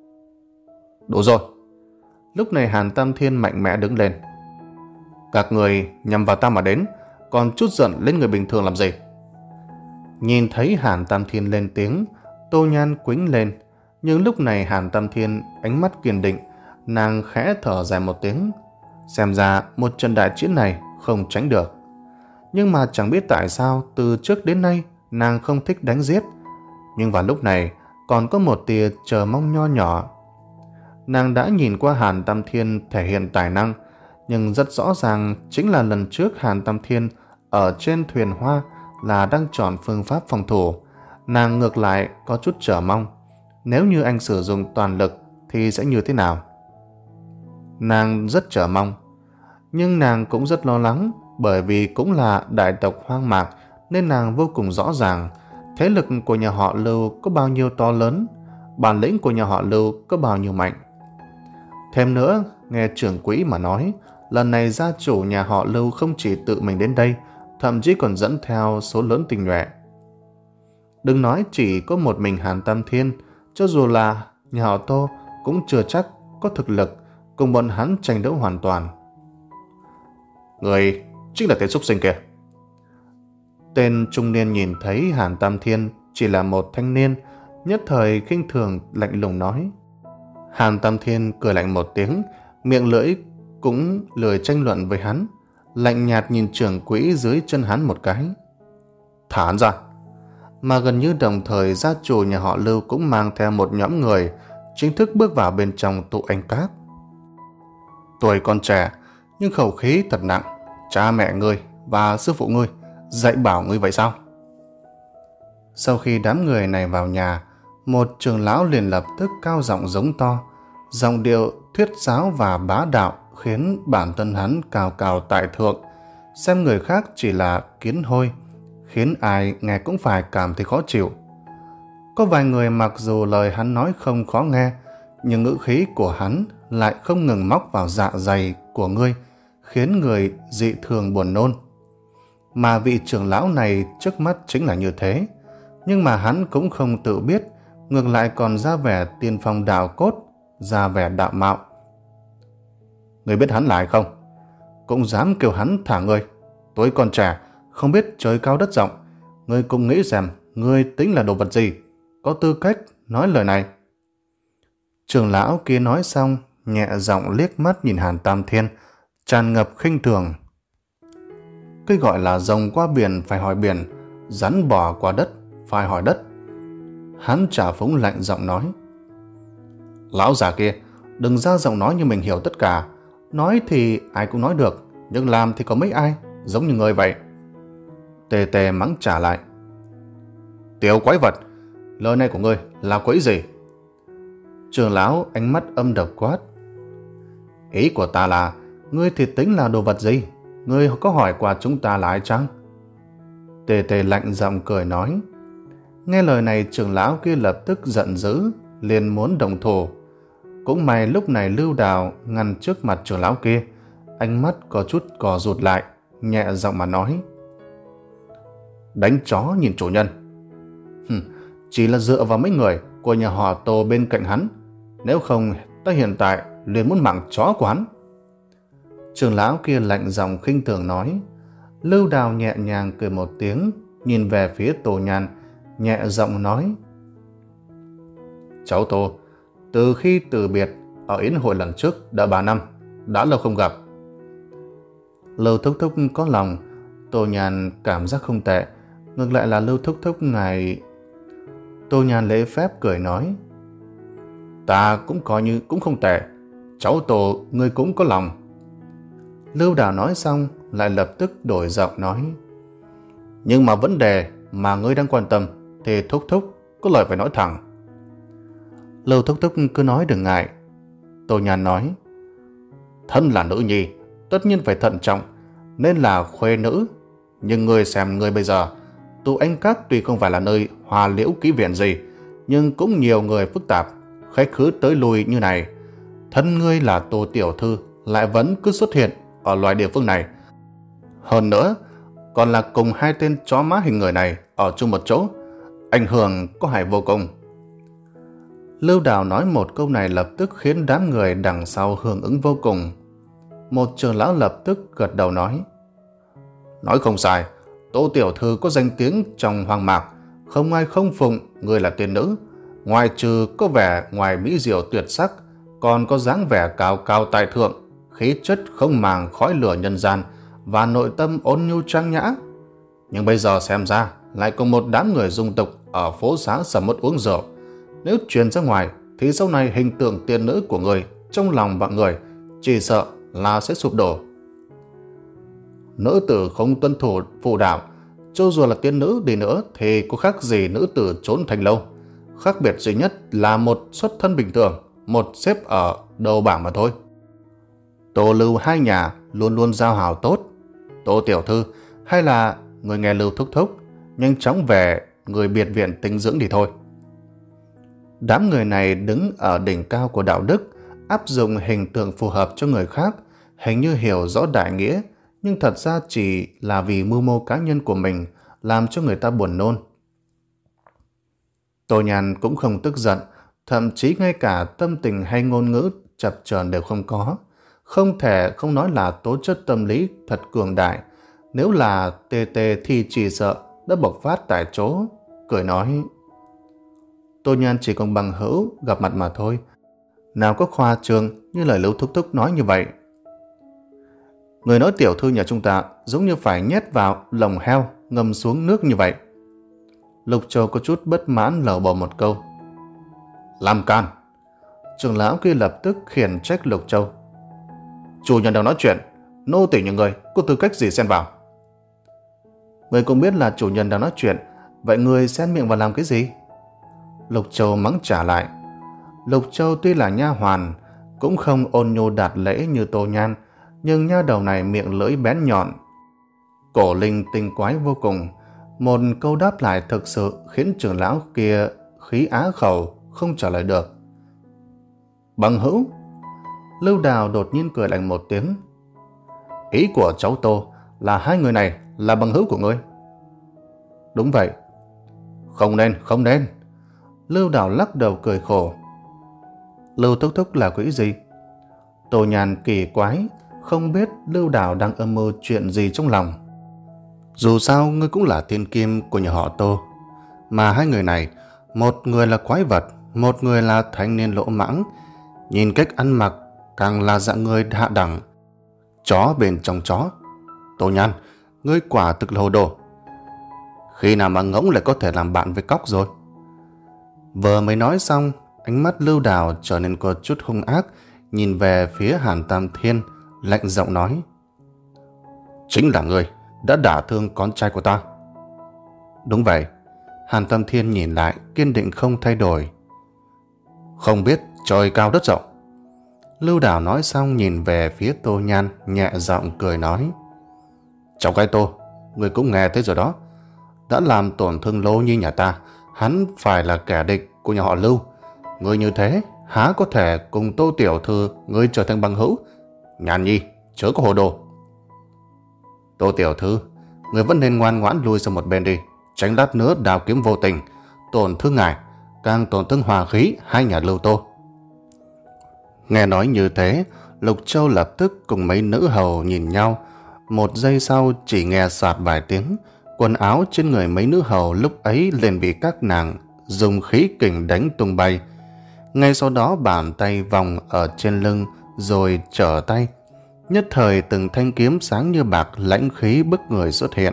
Đủ rồi. Lúc này Hàn Tam Thiên mạnh mẽ đứng lên. Các người nhằm vào ta mà đến, còn chút giận lên người bình thường làm gì? Nhìn thấy Hàn Tam Thiên lên tiếng, Tô Nhan quĩnh lên, nhưng lúc này Hàn Tam Thiên ánh mắt kiên định, nàng khẽ thở dài một tiếng. Xem ra một trận đại chiến này không tránh được. Nhưng mà chẳng biết tại sao từ trước đến nay nàng không thích đánh giết, nhưng vào lúc này còn có một tia chờ mong nho nhỏ. Nàng đã nhìn qua Hàn Tam Thiên thể hiện tài năng, nhưng rất rõ ràng chính là lần trước Hàn Tam Thiên ở trên thuyền hoa là đang chọn phương pháp phòng thủ. Nàng ngược lại có chút chờ mong, nếu như anh sử dụng toàn lực thì sẽ như thế nào. Nàng rất chờ mong, nhưng nàng cũng rất lo lắng, bởi vì cũng là đại tộc hoang mạc nên nàng vô cùng rõ ràng thế lực của nhà họ Lưu có bao nhiêu to lớn, bản lĩnh của nhà họ Lưu có bao nhiêu mạnh. Thêm nữa, nghe trưởng quỹ mà nói, lần này gia chủ nhà họ Lưu không chỉ tự mình đến đây, thậm chí còn dẫn theo số lớn tinh nhuệ. Đừng nói chỉ có một mình Hàn Tam Thiên, cho dù là nhà họ Tô cũng chưa chắc có thực lực cùng bọn hắn tranh đấu hoàn toàn. Người chính là tên súc sinh kia. Tên trung niên nhìn thấy Hàn Tam Thiên chỉ là một thanh niên, nhất thời khinh thường lạnh lùng nói. Hàn Tam Thiên cười lạnh một tiếng, miệng lưỡi cũng lười tranh luận với hắn, lạnh nhạt nhìn trưởng quỹ dưới chân hắn một cái. Thả hắn ra. Mà gần như đồng thời gia chủ nhà họ Lưu cũng mang theo một nhóm người chính thức bước vào bên trong tụ anh các. Tuổi còn trẻ nhưng khẩu khí thật nặng. Cha mẹ ngươi và sư phụ ngươi dạy bảo ngươi vậy sao? Sau khi đám người này vào nhà, một trưởng lão liền lập tức cao giọng giống to, giọng điệu thuyết giáo và bá đạo khiến bản thân hắn cao cao tại thượng, xem người khác chỉ là kiến hôi, khiến ai nghe cũng phải cảm thấy khó chịu. Có vài người mặc dù lời hắn nói không khó nghe, nhưng ngữ khí của hắn lại không ngừng móc vào dạ dày của ngươi, khiến người dị thường buồn nôn. Mà vị trưởng lão này trước mắt chính là như thế, nhưng mà hắn cũng không tự biết, ngược lại còn ra vẻ tiên phong đạo cốt, ra vẻ đạo mạo. Ngươi biết hắn là ai không? Cũng dám kêu hắn thả ngươi. Tuổi còn trẻ, không biết trời cao đất rộng. Ngươi cũng nghĩ xem ngươi tính là đồ vật gì, có tư cách nói lời này. Trưởng lão kia nói xong, nhẹ giọng liếc mắt nhìn Hàn Tam Thiên, tràn ngập khinh thường. Cái gọi là rồng qua biển phải hỏi biển, rắn bò qua đất phải hỏi đất. Hắn trà phúng lạnh giọng nói. Lão già kia, đừng ra giọng nói như mình hiểu tất cả. Nói thì ai cũng nói được, nhưng làm thì có mấy ai, giống như người vậy. Tề Tề mắng trả lại. Tiểu quái vật, lời này của ngươi là quấy gì? Trưởng lão ánh mắt âm độc quát. Ý của ta là, ngươi thì tính là đồ vật gì? Ngươi có hỏi qua chúng ta là ai chăng? Tề Tề lạnh giọng cười nói. Nghe lời này, trưởng lão kia lập tức giận dữ, liền muốn đồng thủ. Cũng may lúc này Lưu Đào ngăn trước mặt trưởng lão kia, ánh mắt có chút cò rụt lại, nhẹ giọng mà nói. Đánh chó nhìn chủ nhân. Hừm, chỉ là dựa vào mấy người của nhà họ Tô bên cạnh hắn, nếu không ta hiện tại liền muốn mạng chó của hắn. Trưởng lão kia lạnh giọng khinh thường nói. Lưu Đào nhẹ nhàng cười một tiếng, nhìn về phía Tô Nhan, nhẹ giọng nói. Cháu Tô, từ khi từ biệt ở yến hội lần trước đã ba năm, đã lâu không gặp. Lưu Thúc Thúc có lòng. Tô Nhan cảm giác không tệ, ngược lại là Lưu Thúc Thúc ngài... Tô Nhan lễ phép cười nói. Ta cũng coi như cũng không tệ, cháu Tô ngươi cũng có lòng. Lưu Đào nói xong lại lập tức đổi giọng nói. Nhưng mà vấn đề mà ngươi đang quan tâm thì Thúc Thúc có lời phải nói thẳng. Lưu Thúc Thúc cứ nói đừng ngại. Tô Nhan nói. Thân là nữ nhi, tất nhiên phải thận trọng, nên là khuê nữ. Nhưng ngươi xem ngươi bây giờ, tụ Anh Các tuy không phải là nơi hòa liễu ký viện gì, nhưng cũng nhiều người phức tạp, khách khứ tới lui như này. Thân ngươi là Tô tiểu thư lại vẫn cứ xuất hiện ở loại địa phương này. Hơn nữa, còn là cùng hai tên chó má hình người này ở chung một chỗ, ảnh hưởng có hại vô cùng. Lưu Đào nói một câu này lập tức khiến đám người đằng sau hưởng ứng vô cùng. Một trưởng lão lập tức gật đầu nói. Nói không sai, Tô tiểu thư có danh tiếng trong hoang mạc, không ai không phụng người là tiên nữ. Ngoài trừ có vẻ ngoài mỹ diệu tuyệt sắc, còn có dáng vẻ cao cao tại thượng, khí chất không màng khói lửa nhân gian và nội tâm ôn nhu trang nhã. Nhưng bây giờ xem ra lại có một đám người dung tục ở phố xá sầm uất uống rượu. Nếu truyền ra ngoài thì sau này hình tượng tiên nữ của người trong lòng mọi người chỉ sợ là sẽ sụp đổ. Nữ tử không tuân thủ phụ đạo, cho dù là tiên nữ đi nữa thì có khác gì nữ tử trốn thành lâu. Khác biệt duy nhất là một xuất thân bình thường, một xếp ở đầu bảng mà thôi. Tô Lưu hai nhà luôn luôn giao hảo tốt. Tô tiểu thư hay là người nghe Lưu Thúc Thúc, nhanh chóng về người biệt viện tinh dưỡng thì thôi. Đám người này đứng ở đỉnh cao của đạo đức, áp dụng hình tượng phù hợp cho người khác, hình như hiểu rõ đại nghĩa, nhưng thật ra chỉ là vì mưu mô cá nhân của mình, làm cho người ta buồn nôn. Tô Nhan cũng không tức giận, thậm chí ngay cả tâm tình hay ngôn ngữ chập chờn đều không có. Không thể không nói là tố chất tâm lý thật cường đại. Nếu là tê tê thì chỉ sợ đã bộc phát tại chỗ. Cười nói. Tô Nhan chỉ còn bằng hữu gặp mặt mà thôi, nào có khoa trương như lời Lưu Thúc Thúc nói như vậy. Người nói tiểu thư nhà chúng ta giống như phải nhét vào lồng heo ngâm xuống nước như vậy. Lục Châu có chút bất mãn lầu bầu một câu. Làm can. Trưởng lão kia lập tức khiển trách Lục Châu. Chủ nhân đang nói chuyện, nô tỳ như người có tư cách gì xen vào? Người cũng biết là chủ nhân đang nói chuyện, vậy người xen miệng vào làm cái gì? Lục Châu mắng trả lại. Lục Châu tuy là nha hoàn, cũng không ôn nhu đạt lễ như Tô Nhan, nhưng nha đầu này miệng lưỡi bén nhọn, cổ linh tinh quái vô cùng. Một câu đáp lại thực sự khiến trưởng lão kia khí á khẩu, không trả lời được. Bằng hữu? Lưu Đào đột nhiên cười lạnh một tiếng. Ý của cháu Tô là hai người này là bằng hữu của ngươi? Đúng vậy. Không nên, không nên. Lưu Đào lắc đầu cười khổ. Lưu Thúc Thúc là quỷ gì? Tô Nhan kỳ quái, không biết Lưu Đào đang âm mưu chuyện gì trong lòng. Dù sao ngươi cũng là thiên kim của nhà họ Tô, mà hai người này, một người là quái vật, một người là thanh niên lỗ mãng, nhìn cách ăn mặc càng là dạng người hạ đẳng, chó bên trong chó. Tô Nhan, ngươi quả thực là hồ đồ. Khi nào mà ngỗng lại có thể làm bạn với cóc rồi? Vừa mới nói xong, ánh mắt Lưu Đào trở nên có chút hung ác, nhìn về phía Hàn Tam Thiên, lạnh giọng nói. Chính là ngươi đã đả thương con trai của ta. Đúng vậy, Hàn Tâm Thiên nhìn lại, kiên định không thay đổi. Không biết trời cao đất rộng. Lưu Đào nói xong nhìn về phía Tô Nhan, nhẹ giọng cười nói. Cháu gái Tô, người cũng nghe thấy rồi đó. Đã làm tổn thương Lô Nhi nhà ta, hắn phải là kẻ địch của nhà họ Lưu. Người như thế, há có thể cùng Tô tiểu thư người trở thành bằng hữu? Nhan Nhi, chớ có hồ đồ. Tô tiểu thư, người vẫn nên ngoan ngoãn lui sang một bên đi, tránh lát nữa đào kiếm vô tình, tổn thương ngài, càng tổn thương hòa khí hai nhà Lưu Tô. Nghe nói như thế, Lục Châu lập tức cùng mấy nữ hầu nhìn nhau. Một giây sau chỉ nghe soạt vài tiếng, quần áo trên người mấy nữ hầu lúc ấy liền bị các nàng dùng khí kình đánh tung bay. Ngay sau đó bàn tay vòng ở trên lưng rồi trở tay. Nhất thời từng thanh kiếm sáng như bạc lãnh khí bức người xuất hiện.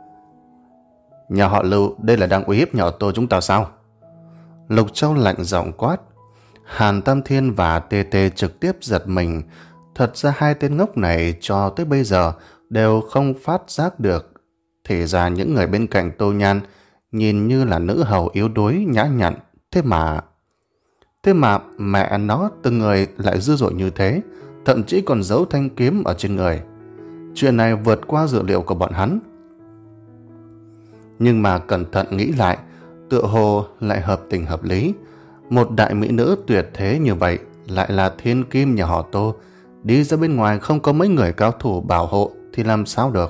Nhà họ Lưu đây là đang uy hiếp nhà họ Tô chúng ta sao? Lục Châu lạnh giọng quát. Hàn Tam Thiên và Tê Tê trực tiếp giật mình. Thật ra hai tên ngốc này cho tới bây giờ đều không phát giác được. Thì ra những người bên cạnh Tô Nhan nhìn như là nữ hầu yếu đuối nhã nhặn. Thế mà... Thế mà mẹ nó từng người lại dữ dội như thế, thậm chí còn giấu thanh kiếm ở trên người. Chuyện này vượt qua dự liệu của bọn hắn. Nhưng mà cẩn thận nghĩ lại, tựa hồ lại hợp tình hợp lý. Một đại mỹ nữ tuyệt thế như vậy lại là thiên kim nhà họ Tô, đi ra bên ngoài không có mấy người cao thủ bảo hộ thì làm sao được?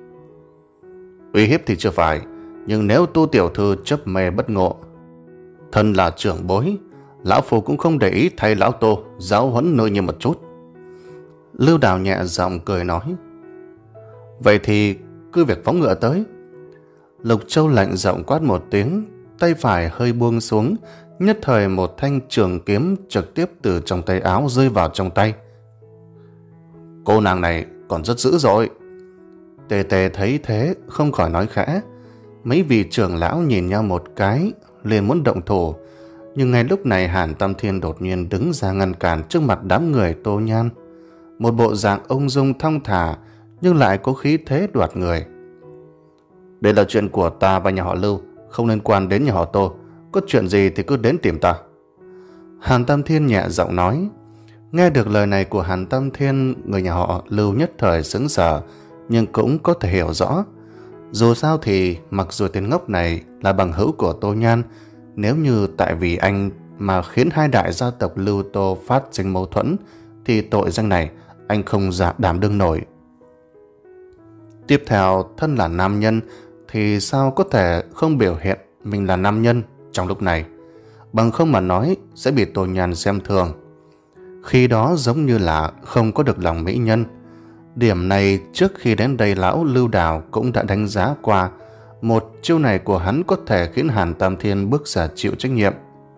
Uy hiếp thì chưa phải, nhưng nếu Tô tiểu thư chấp mê bất ngộ, thân là trưởng bối, lão phu cũng không để ý thay lão Tô giáo huấn nơi như một chút. Lưu Đào nhẹ giọng cười nói. Vậy thì cứ việc phóng ngựa tới. Lục Châu lạnh giọng quát một tiếng, tay phải hơi buông xuống, nhất thời một thanh trường kiếm trực tiếp từ trong tay áo rơi vào trong tay. Cô nàng này còn rất dữ dội. Tề Tề thấy thế không khỏi nói khẽ. Mấy vị trưởng lão nhìn nhau một cái, liền muốn động thủ. Nhưng ngay lúc này Hàn Tam Thiên đột nhiên đứng ra ngăn cản trước mặt đám người Tô Nhan. Một bộ dạng ung dung thong thả, nhưng lại có khí thế đoạt người. Đây là chuyện của ta và nhà họ Lưu, không liên quan đến nhà họ Tô. Có chuyện gì thì cứ đến tìm ta. Hàn Tam Thiên nhẹ giọng nói. Nghe được lời này của Hàn Tam Thiên, người nhà họ Lưu nhất thời sững sờ, nhưng cũng có thể hiểu rõ. Dù sao thì mặc dù tên ngốc này là bằng hữu của Tô Nhan, nếu như tại vì anh mà khiến hai đại gia tộc Lưu Tô phát sinh mâu thuẫn, thì tội danh này anh không dạ đảm đương nổi. Tiếp theo, thân là nam nhân thì sao có thể không biểu hiện mình là nam nhân trong lúc này, bằng không mà nói sẽ bị Tô Nhan xem thường. Khi đó giống như là không có được lòng mỹ nhân. Điểm này trước khi đến đây lão Lưu Đào cũng đã đánh giá qua. Một chiêu này của hắn có thể khiến Hàn Tam Thiên bước ra chịu trách nhiệm.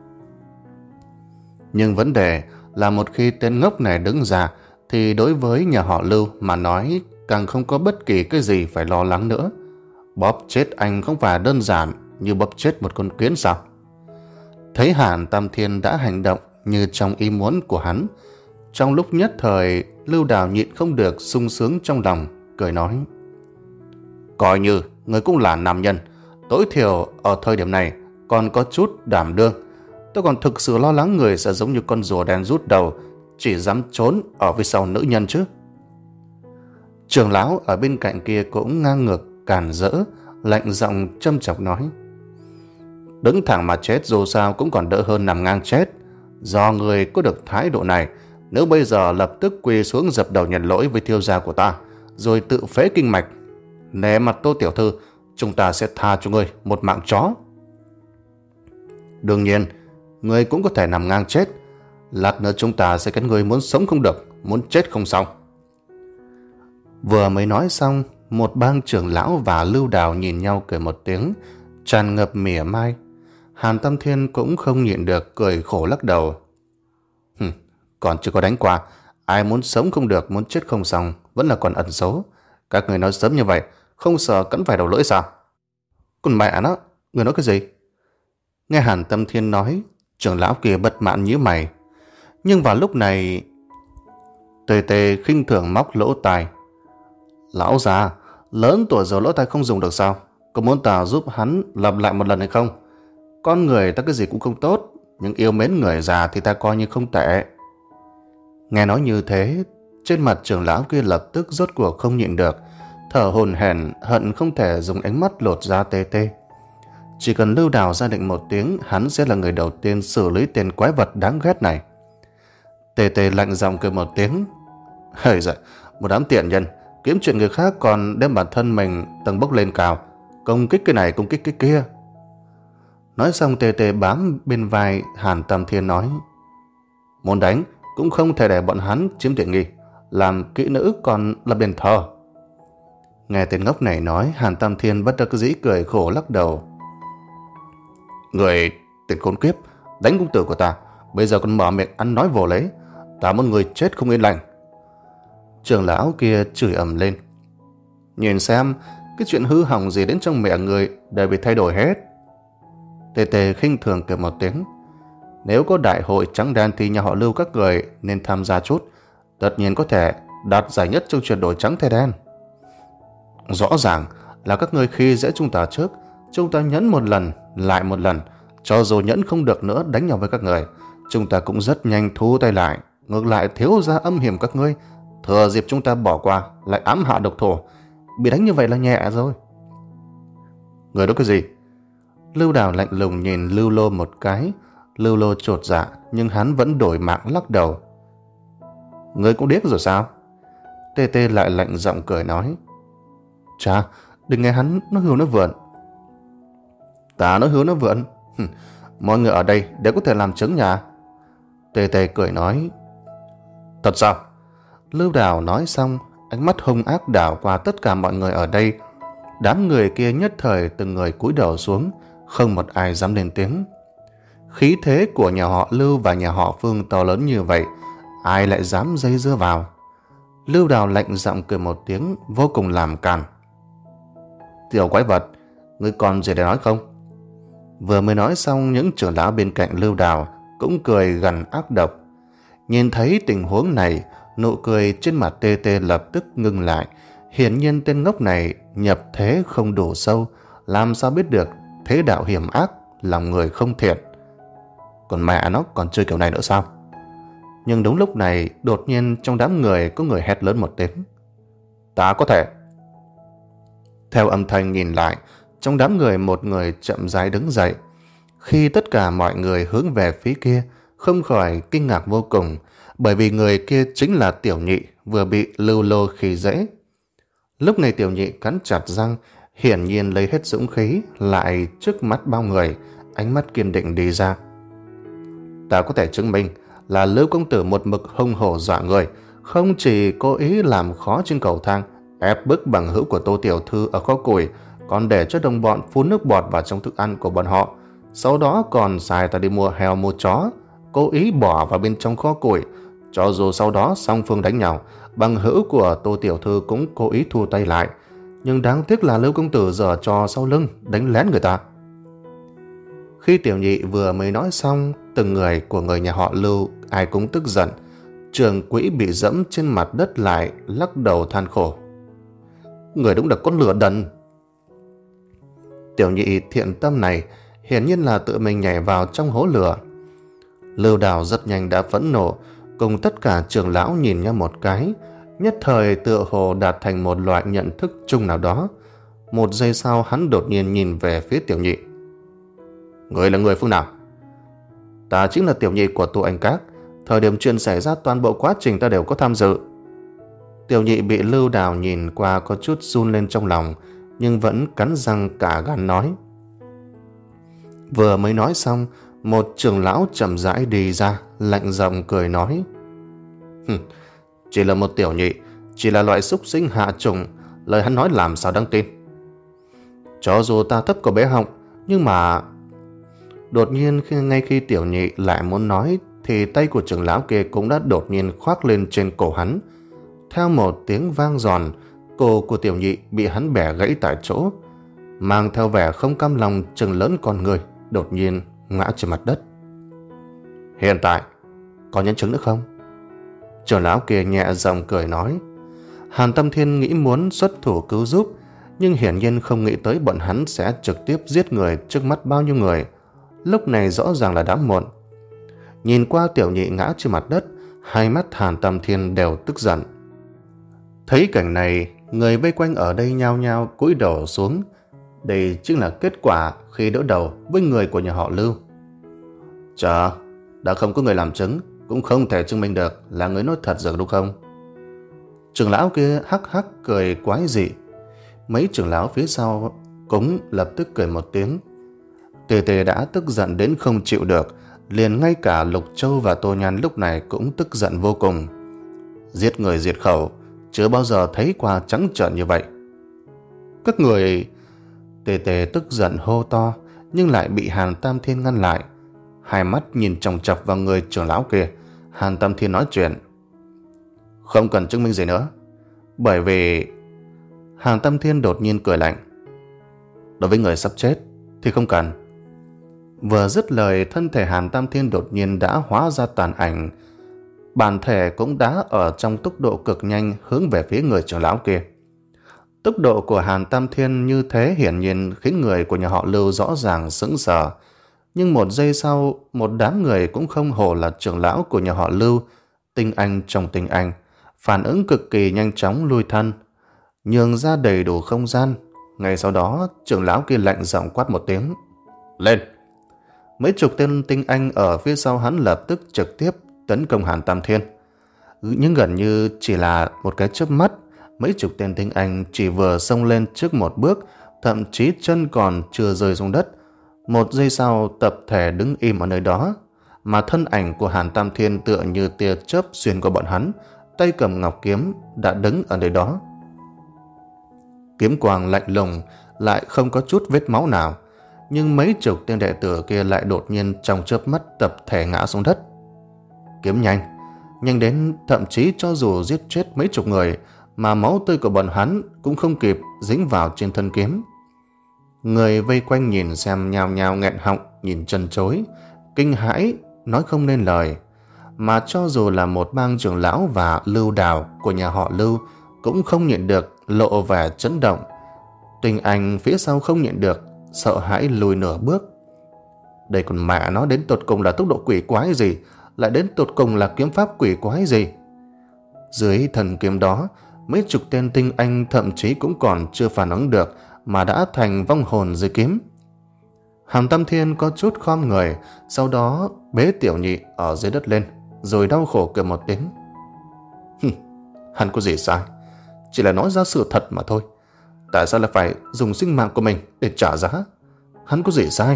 Nhưng vấn đề là một khi tên ngốc này đứng ra thì đối với nhà họ Lưu mà nói càng không có bất kỳ cái gì phải lo lắng nữa. Bóp chết anh không phải đơn giản như bóp chết một con kiến sao? Thấy Hàn Tam Thiên đã hành động như trong ý muốn của hắn, trong lúc nhất thời Lưu Đào nhịn không được sung sướng trong lòng, cười nói. Coi như người cũng là nam nhân, tối thiểu ở thời điểm này còn có chút đảm đương. Tôi còn thực sự lo lắng người sẽ giống như con rùa đen rút đầu, chỉ dám trốn ở phía sau nữ nhân chứ. Trưởng lão ở bên cạnh kia cũng ngang ngược càn rỡ, lạnh giọng châm chọc nói. Đứng thẳng mà chết dù sao cũng còn đỡ hơn nằm ngang chết. Do người có được thái độ này, nếu bây giờ lập tức quỳ xuống dập đầu nhận lỗi với thiếu gia của ta, rồi tự phế kinh mạch, nể mặt Tô tiểu thư, chúng ta sẽ tha cho ngươi một mạng chó. Đương nhiên, ngươi cũng có thể nằm ngang chết. Lát nữa chúng ta sẽ khiến ngươi muốn sống không được, muốn chết không xong. Vừa mới nói xong, một bang trưởng lão và Lưu Đào nhìn nhau cười một tiếng, tràn ngập mỉa mai. Hàn Tam Thiên cũng không nhịn được, cười khổ lắc đầu. Hừm, còn chưa có đánh qua, ai muốn sống không được, muốn chết không xong, vẫn là còn ẩn số. Các người nói sớm như vậy, không sợ cắn phải đầu lưỡi sao? Còn mẹ nó, người nói cái gì? Nghe Hàn Tam Thiên nói, trưởng lão kia bất mãn nhíu mày. Nhưng vào lúc này, Tề Tề khinh thường móc lỗ tai. Lão già, lớn tuổi rồi lỗ tai không dùng được sao? Có muốn ta giúp hắn lặp lại một lần hay không? Con người ta cái gì cũng không tốt, nhưng yêu mến người già thì ta coi như không tệ. Nghe nói như thế, trên mặt trưởng lão kia lập tức rốt cuộc không nhịn được, thở hổn hển, hận không thể dùng ánh mắt lột ra tê tê. Chỉ cần Lưu Đào ra lệnh một tiếng, hắn sẽ là người đầu tiên xử lý tên quái vật đáng ghét này. Tê tê lạnh giọng cười một tiếng. Hời dạ, một đám tiện nhân, kiếm chuyện người khác còn đem bản thân mình tầng bốc lên cao, công kích cái này công kích cái kia. Nói xong tê tê bám bên vai Hàn Tam Thiên nói, muốn đánh cũng không thể để bọn hắn chiếm tiện nghi, làm kỹ nữ còn là đền thờ. Nghe tên ngốc này nói, Hàn Tam Thiên bất đắc dĩ cười khổ lắc đầu. Người tên khốn kiếp, đánh công tử của ta, bây giờ còn mở miệng ăn nói vô lấy, ta muốn người chết không yên lành. Trưởng lão kia chửi ầm lên. Nhìn xem, cái chuyện hư hỏng gì đến trong mẹ người đều bị thay đổi hết. Tê tê khinh thường cười một tiếng. Nếu có đại hội trắng đen thì nhà họ Lưu các người nên tham gia chút, tất nhiên có thể đạt giải nhất trong chuyển đổi trắng thay đen. Rõ ràng là các người khi dễ chúng ta trước, chúng ta nhẫn một lần lại một lần, cho dù nhẫn không được nữa đánh nhau với các người, chúng ta cũng rất nhanh thu tay lại. Ngược lại thiếu gia âm hiểm các ngươi, thừa dịp chúng ta bỏ qua lại ám hạ độc thổ, bị đánh như vậy là nhẹ rồi. Người đó cái gì? Lưu Đào lạnh lùng nhìn Lưu Lô một cái. Lưu Lô chột dạ, nhưng hắn vẫn đổi mạng lắc đầu. Ngươi cũng điếc rồi sao? Tê Tê lại lạnh giọng cười nói. Chà, đừng nghe hắn nó hưu nó vượn. Ta nói hưu nó vượn? Mọi người ở đây đều có thể làm chứng nhà. Tê Tê cười nói. Thật sao? Lưu Đào nói xong, ánh mắt hung ác đảo qua tất cả mọi người ở đây. Đám người kia nhất thời từng người cúi đầu xuống, không một ai dám lên tiếng. Khí thế của nhà họ Lưu và nhà họ Phương to lớn như vậy, ai lại dám dây dưa vào? Lưu Đào lạnh giọng cười một tiếng, vô cùng làm càn. Tiểu quái vật, ngươi còn gì để nói không? Vừa mới nói xong, những trưởng lão bên cạnh Lưu Đào cũng cười gằn ác độc. Nhìn thấy tình huống này, nụ cười trên mặt Tê Tê lập tức ngưng lại. Hiển nhiên tên ngốc này nhập thế không đủ sâu, làm sao biết được thế đạo hiểm ác, lòng người không thiện. Còn mẹ nó còn chơi kiểu này nữa sao? Nhưng đúng lúc này, đột nhiên trong đám người có người hét lớn một tiếng. Ta có thể. Theo âm thanh nhìn lại, trong đám người một người chậm rãi đứng dậy. Khi tất cả mọi người hướng về phía kia, không khỏi kinh ngạc vô cùng, bởi vì người kia chính là Tiểu Nhị vừa bị Lưu Lô khi dễ. Lúc này Tiểu Nhị cắn chặt răng, hiển nhiên lấy hết dũng khí, lại trước mắt bao người, ánh mắt kiên định đi ra. Ta có thể chứng minh là Lưu công tử một mực hung hổ dọa người, không chỉ cố ý làm khó trên cầu thang, ép bức bằng hữu của Tô tiểu thư ở kho củi, còn để cho đồng bọn phun nước bọt vào trong thức ăn của bọn họ. Sau đó còn xài ta đi mua heo mua chó, cố ý bỏ vào bên trong kho củi. Cho dù sau đó song phương đánh nhau, bằng hữu của Tô tiểu thư cũng cố ý thu tay lại. Nhưng đáng tiếc là Lưu công tử giở trò sau lưng, đánh lén người ta. Khi Tiểu Nhị vừa mới nói xong, từng người của người nhà họ Lưu ai cũng tức giận. Trường Quỹ bị dẫm trên mặt đất lại, lắc đầu than khổ. Người đúng là con lửa đần. Tiểu Nhị thiện tâm này hiển nhiên là tự mình nhảy vào trong hố lửa. Lưu Đào rất nhanh đã phẫn nộ, cùng tất cả trưởng lão nhìn nhau một cái, nhất thời tựa hồ đạt thành một loại nhận thức chung nào đó. Một giây sau hắn đột nhiên nhìn về phía Tiểu Nhị. Người là người phương nào? Ta chính là Tiểu Nhị của Tu Anh Các. Thời điểm chuyện xảy ra toàn bộ quá trình ta đều có tham dự. Tiểu Nhị bị Lưu Đào nhìn qua có chút run lên trong lòng, nhưng vẫn cắn răng cả gan nói. Vừa mới nói xong, một trưởng lão chậm rãi đi ra, lạnh giọng cười nói. Chỉ là một tiểu nhị, chỉ là loại súc sinh hạ chủng, lời hắn nói làm sao đáng tin. Cho dù ta thấp có bé họng, nhưng mà... Đột nhiên khi, ngay khi Tiểu Nhị lại muốn nói, thì tay của trưởng lão kia cũng đã đột nhiên khoác lên trên cổ hắn. Theo một tiếng vang giòn, cổ của Tiểu Nhị bị hắn bẻ gãy tại chỗ. Mang theo vẻ không cam lòng trừng lớn con người, đột nhiên ngã trên mặt đất. Hiện tại, có nhân chứng nữa không? Trưởng lão kia nhẹ giọng cười nói. Hàn Tâm Thiên nghĩ muốn xuất thủ cứu giúp, nhưng hiển nhiên không nghĩ tới bọn hắn sẽ trực tiếp giết người trước mắt bao nhiêu người. Lúc này rõ ràng là đã muộn. Nhìn qua Tiểu Nhị ngã trên mặt đất, hai mắt Hàn Tam Thiên đều tức giận. Thấy cảnh này, người vây quanh ở đây nhao nhao cúi đầu xuống. Đây chính là kết quả khi đỡ đầu với người của nhà họ Lưu. Chờ, đã không có người làm chứng, cũng không thể chứng minh được là người nói thật rồi đúng không? Trưởng lão kia hắc hắc cười quái dị. Mấy trưởng lão phía sau cũng lập tức cười một tiếng. Tề Tề đã tức giận đến không chịu được, liền ngay cả Lục Châu và Tô Nhan lúc này cũng tức giận vô cùng. Giết người diệt khẩu, chưa bao giờ thấy qua trắng trợn như vậy. Các người... Tề Tề tức giận hô to, nhưng lại bị Hàn Tam Thiên ngăn lại. Hai mắt nhìn chòng chọc vào người trưởng lão kia. Hàn Tam Thiên nói chuyện. Không cần chứng minh gì nữa, bởi vì... Hàn Tam Thiên đột nhiên cười lạnh. Đối với người sắp chết thì không cần. Vừa dứt lời, thân thể Hàn Tam Thiên đột nhiên đã hóa ra tàn ảnh. Bản thể cũng đã ở trong tốc độ cực nhanh hướng về phía người trưởng lão kia. Tốc độ của Hàn Tam Thiên như thế hiển nhiên khiến người của nhà họ Lưu rõ ràng sững sờ. Nhưng một giây sau, một đám người cũng không hổ là trưởng lão của nhà họ Lưu, tinh anh trong tinh anh, phản ứng cực kỳ nhanh chóng lui thân, nhường ra đầy đủ không gian. Ngay sau đó, trưởng lão kia lạnh giọng quát một tiếng. Lên! Mấy chục tên tinh anh ở phía sau hắn lập tức trực tiếp tấn công Hàn Tam Thiên. Nhưng gần như chỉ là một cái chớp mắt, mấy chục tên tinh anh chỉ vừa xông lên trước một bước, thậm chí chân còn chưa rơi xuống đất. Một giây sau, tập thể đứng im ở nơi đó, mà thân ảnh của Hàn Tam Thiên tựa như tia chớp xuyên qua bọn hắn, tay cầm ngọc kiếm đã đứng ở nơi đó. Kiếm quang lạnh lùng, lại không có chút vết máu nào, nhưng mấy chục tên đệ tử kia lại đột nhiên trong chớp mắt tập thể ngã xuống đất. Kiếm nhanh, nhanh đến thậm chí cho dù giết chết mấy chục người, mà máu tươi của bọn hắn cũng không kịp dính vào trên thân kiếm. Người vây quanh nhìn xem nhao nhao nghẹn họng, nhìn chân chối, kinh hãi, nói không nên lời. Mà cho dù là một bang trưởng lão và Lưu Đào của nhà họ Lưu cũng không nhịn được lộ vẻ chấn động. Tinh anh phía sau không nhịn được, sợ hãi lùi nửa bước. Đây còn mẹ nó đến tột cùng là tốc độ quỷ quái gì, lại đến tột cùng là kiếm pháp quỷ quái gì. Dưới thần kiếm đó, mấy chục tên tinh anh thậm chí cũng còn chưa phản ứng được mà đã thành vong hồn dưới kiếm. Hàn Tam Thiên có chút khom người, sau đó bế Tiểu Nhị ở dưới đất lên, rồi đau khổ cười một tiếng. Hắn có gì sai, chỉ là nói ra sự thật mà thôi. Tại sao lại phải dùng sinh mạng của mình để trả giá? Hắn có gì sai?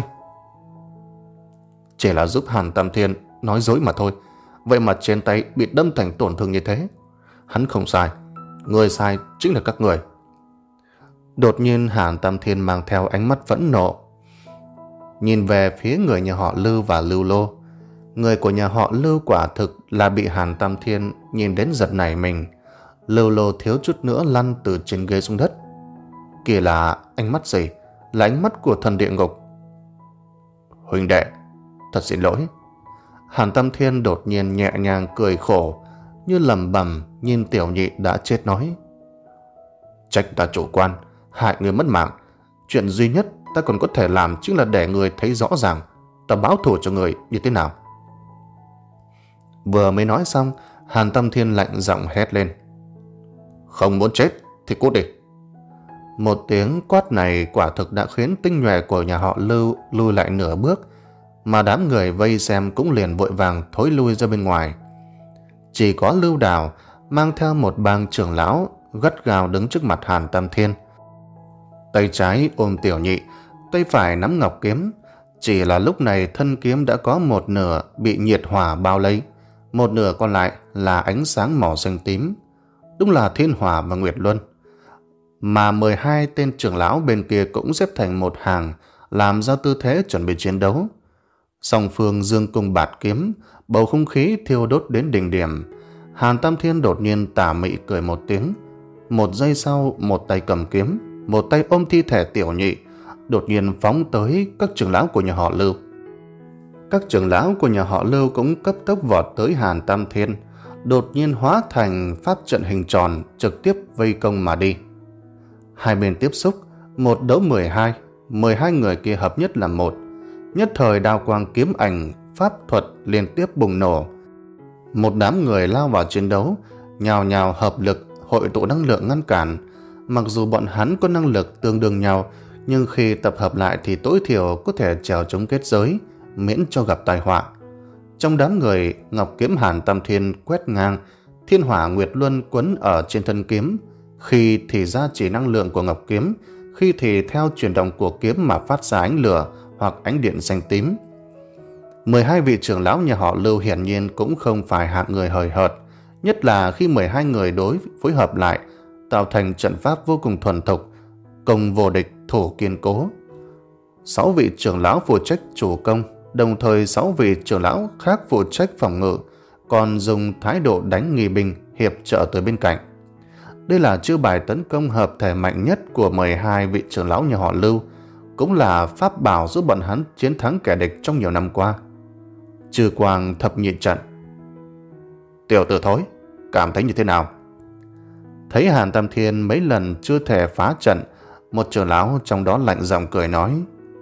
Chỉ là giúp Hàn Tam Thiên nói dối mà thôi, vậy mà trên tay bị đâm thành tổn thương như thế. Hắn không sai, người sai chính là các người. Đột nhiên Hàn Tam Thiên mang theo ánh mắt phẫn nộ, nhìn về phía người nhà họ Lưu và Lưu Lô. Người của nhà họ Lưu quả thực là bị Hàn Tam Thiên nhìn đến giật nảy mình. Lưu Lô thiếu chút nữa lăn từ trên ghế xuống đất. Kìa là ánh mắt gì? Là ánh mắt của thần địa ngục. Huynh đệ, thật xin lỗi. Hàn Tam Thiên đột nhiên nhẹ nhàng cười khổ, như lẩm bẩm nhìn Tiểu Nhị đã chết nói. Trách ta chủ quan, hại người mất mạng. Chuyện duy nhất ta còn có thể làm chính là để người thấy rõ ràng ta báo thù cho người như thế nào. Vừa mới nói xong, Hàn Tam Thiên lạnh giọng hét lên. Không muốn chết thì cút đi. Một tiếng quát này quả thực đã khiến tinh nhuệ của nhà họ Lưu lui lại nửa bước, mà đám người vây xem cũng liền vội vàng thối lui ra bên ngoài. Chỉ có Lưu Đào mang theo một bang trưởng lão gắt gao đứng trước mặt Hàn Tam Thiên. Tay trái ôm Tiểu Nhị, tay phải nắm ngọc kiếm. Chỉ là lúc này thân kiếm đã có một nửa bị nhiệt hỏa bao lấy, một nửa còn lại là ánh sáng màu xanh tím. Đúng là Thiên Hỏa và Nguyệt Luân. Mà mười hai tên trưởng lão bên kia cũng xếp thành một hàng, làm ra tư thế chuẩn bị chiến đấu. Song phương dương cung bạt kiếm, bầu không khí thiêu đốt đến đỉnh điểm. Hàn Tam Thiên đột nhiên tà mị cười một tiếng. Một giây sau, một tay cầm kiếm, một tay ôm thi thể Tiểu Nhị, đột nhiên phóng tới các trưởng lão của nhà họ Lưu. Các trưởng lão của nhà họ Lưu cũng cấp tốc vọt tới Hàn Tam Thiên, đột nhiên hóa thành pháp trận hình tròn trực tiếp vây công mà đi. Hai bên tiếp xúc, một đấu mười hai, mười hai người kia hợp nhất là một. Nhất thời đao quang kiếm ảnh, pháp thuật liên tiếp bùng nổ. Một đám người lao vào chiến đấu, nhào nhào hợp lực hội tụ năng lượng ngăn cản. Mặc dù bọn hắn có năng lực tương đương nhau, nhưng khi tập hợp lại thì tối thiểu có thể trèo chống kết giới, miễn cho gặp tai họa. Trong đám người, ngọc kiếm Hàn Tam Thiên quét ngang, thiên hỏa nguyệt luân quấn ở trên thân kiếm, khi thì ra chỉ năng lượng của ngọc kiếm, khi thì theo chuyển động của kiếm mà phát ra ánh lửa hoặc ánh điện xanh tím. mười hai vị trưởng lão nhà họ Lưu hiển nhiên cũng không phải hạng người hời hợt, nhất là khi mười hai người đối phối hợp lại, tạo thành trận pháp vô cùng thuần thục, công vô địch, thủ kiên cố. Sáu vị trưởng lão phụ trách chủ công, đồng thời sáu vị trưởng lão khác phụ trách phòng ngự, còn dùng thái độ đánh nghi binh hiệp trợ từ bên cạnh. Đây là chiêu bài tấn công hợp thể mạnh nhất của mười hai vị trưởng lão nhà họ Lưu, cũng là pháp bảo giúp bọn hắn chiến thắng kẻ địch trong nhiều năm qua. Trừ quang thập nhị trận. Tiểu tử thối, cảm thấy như thế nào? Thấy Hàn Tam Thiên mấy lần chưa thể phá trận, một trưởng lão trong đó lạnh giọng cười nói.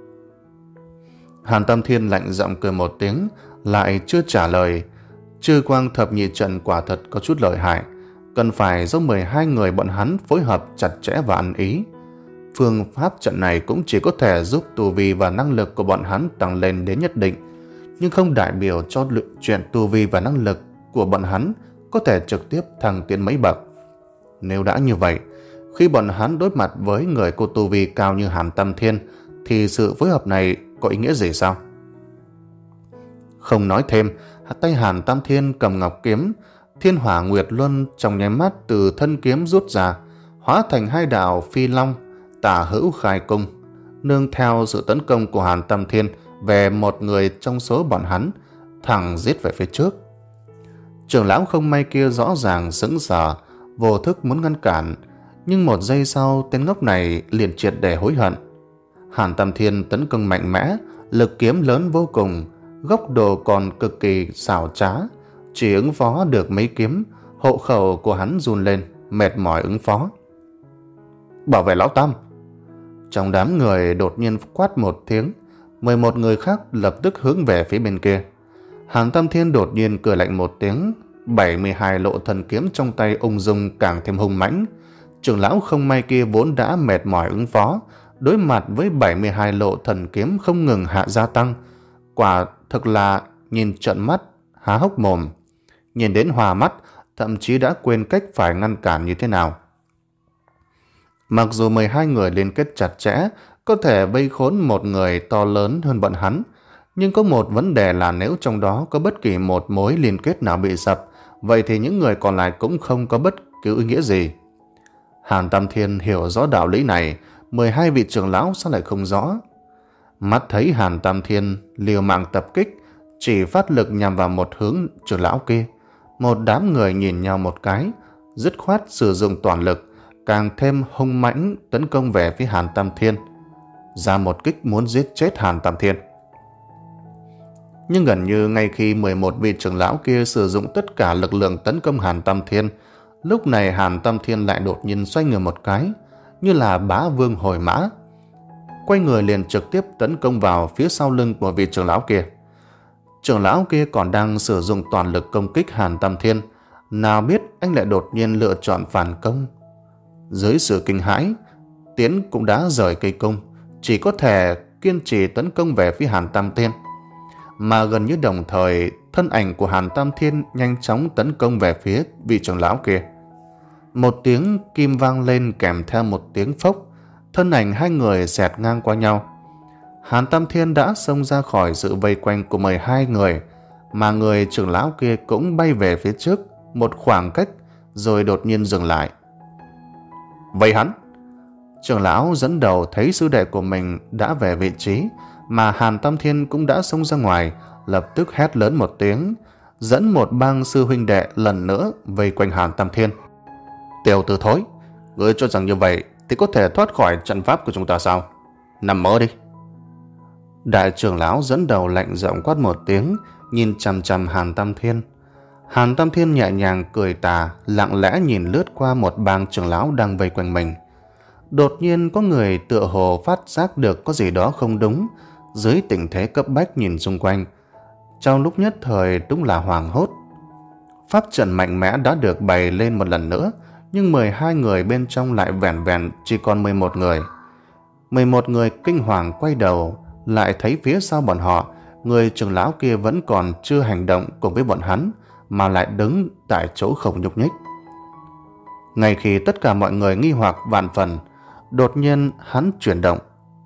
Hàn Tam Thiên lạnh giọng cười một tiếng, lại chưa trả lời. Trừ quang thập nhị trận quả thật có chút lợi hại, cần phải do mười hai người bọn hắn phối hợp chặt chẽ và ăn ý. Phương pháp trận này cũng chỉ có thể giúp tu vi và năng lực của bọn hắn tăng lên đến nhất định, nhưng không đại biểu cho chuyện tu vi và năng lực của bọn hắn có thể trực tiếp thăng tiến mấy bậc. Nếu đã như vậy, khi bọn hắn đối mặt với người có tu vi cao như Hàn Tam Thiên, thì sự phối hợp này có ý nghĩa gì sao? Không nói thêm, tay Hàn Tam Thiên cầm ngọc kiếm, thiên hỏa nguyệt luân trong nháy mắt từ thân kiếm rút ra, hóa thành hai đạo phi long, tả hữu khai cung, nương theo sự tấn công của Hàn Tam Thiên về một người trong số bọn hắn, thẳng giết về phía trước. Trưởng lão không may kia rõ ràng sững sờ, vô thức muốn ngăn cản, nhưng một giây sau tên ngốc này liền triệt để hối hận. Hàn Tam Thiên tấn công mạnh mẽ, lực kiếm lớn vô cùng, góc độ còn cực kỳ xảo trá, chỉ ứng phó được mấy kiếm, hộ khẩu của hắn run lên, mệt mỏi ứng phó. Bảo vệ lão Tam! Trong đám người đột nhiên quát một tiếng, mười một người khác lập tức hướng về phía bên kia. Hàn Tam Thiên đột nhiên cười lạnh một tiếng, bảy mươi hai lộ thần kiếm trong tay ung dung càng thêm hung mãnh. Trưởng lão không may kia vốn đã mệt mỏi ứng phó, đối mặt với bảy mươi hai lộ thần kiếm không ngừng hạ gia tăng, quả thực là nhìn trợn mắt, há hốc mồm. Nhìn đến hòa mắt, thậm chí đã quên cách phải ngăn cản như thế nào. Mặc dù mười hai người liên kết chặt chẽ, có thể vây khốn một người to lớn hơn bọn hắn, nhưng có một vấn đề là nếu trong đó có bất kỳ một mối liên kết nào bị sập, vậy thì những người còn lại cũng không có bất cứ ý nghĩa gì. Hàn Tam Thiên hiểu rõ đạo lý này, mười hai vị trưởng lão sao lại không rõ? Mắt thấy Hàn Tam Thiên liều mạng tập kích, chỉ phát lực nhằm vào một hướng trưởng lão kia. Một đám người nhìn nhau một cái, dứt khoát sử dụng toàn lực, càng thêm hung mãnh tấn công về phía Hàn Tam Thiên, ra một kích muốn giết chết Hàn Tam Thiên. Nhưng gần như ngay khi mười một vị trưởng lão kia sử dụng tất cả lực lượng tấn công Hàn Tam Thiên, lúc này Hàn Tam Thiên lại đột nhiên xoay người một cái, như là bá vương hồi mã, quay người liền trực tiếp tấn công vào phía sau lưng của vị trưởng lão kia. Trưởng lão kia còn đang sử dụng toàn lực công kích Hàn Tam Thiên, nào biết anh lại đột nhiên lựa chọn phản công. Dưới sự kinh hãi, Tiến cũng đã rời cây cung, chỉ có thể kiên trì tấn công về phía Hàn Tam Thiên. Mà gần như đồng thời, thân ảnh của Hàn Tam Thiên nhanh chóng tấn công về phía vị trưởng lão kia. Một tiếng kim vang lên kèm theo một tiếng phốc, thân ảnh hai người xẹt ngang qua nhau. Hàn Tam Thiên đã xông ra khỏi sự vây quanh của mười hai người, mà người trưởng lão kia cũng bay về phía trước một khoảng cách rồi đột nhiên dừng lại. Vây hắn! Trưởng lão dẫn đầu thấy sư đệ của mình đã về vị trí, mà Hàn Tam Thiên cũng đã xông ra ngoài, lập tức hét lớn một tiếng, dẫn một bang sư huynh đệ lần nữa vây quanh Hàn Tam Thiên. Tiểu tử thối, ngươi cho rằng như vậy thì có thể thoát khỏi trận pháp của chúng ta sao? Nằm mơ đi! Đại trưởng lão dẫn đầu lạnh giọng quát một tiếng, nhìn chằm chằm Hàn Tam Thiên. Hàn Tam Thiên nhẹ nhàng cười tà, lặng lẽ nhìn lướt qua một bang trưởng lão đang vây quanh mình. Đột nhiên có người tựa hồ phát giác được có gì đó không đúng. Dưới tình thế cấp bách nhìn xung quanh, trong lúc nhất thời đúng là hoảng hốt. Pháp trận mạnh mẽ đã được bày lên một lần nữa, nhưng mười hai người bên trong lại vẻn vẹn chỉ còn mười một người. mười một người kinh hoàng quay đầu, lại thấy phía sau bọn họ, người trưởng lão kia vẫn còn chưa hành động cùng với bọn hắn, mà lại đứng tại chỗ không nhúc nhích. Ngay khi tất cả mọi người nghi hoặc vạn phần, đột nhiên hắn chuyển động.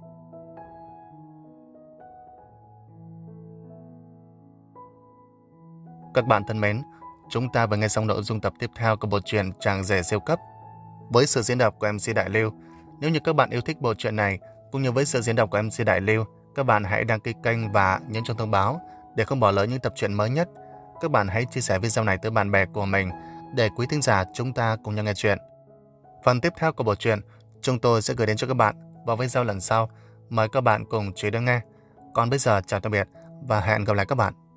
Các bạn thân mến, chúng ta vừa nghe xong nội dung tập tiếp theo của bộ truyện Chàng Rể Siêu Cấp với sự diễn đọc của em xê Đại Lưu. Nếu như các bạn yêu thích bộ truyện này cũng như với sự diễn đọc của em xê Đại Lưu, các bạn hãy đăng ký kênh và nhấn chuông thông báo để không bỏ lỡ những tập truyện mới nhất. Các bạn hãy chia sẻ video này tới bạn bè của mình để quý thính giả chúng ta cùng nhau nghe chuyện. Phần tiếp theo của bộ truyện chúng tôi sẽ gửi đến cho các bạn vào video lần sau. Mời các bạn cùng chú ý đón nghe. Còn bây giờ chào tạm biệt và hẹn gặp lại các bạn.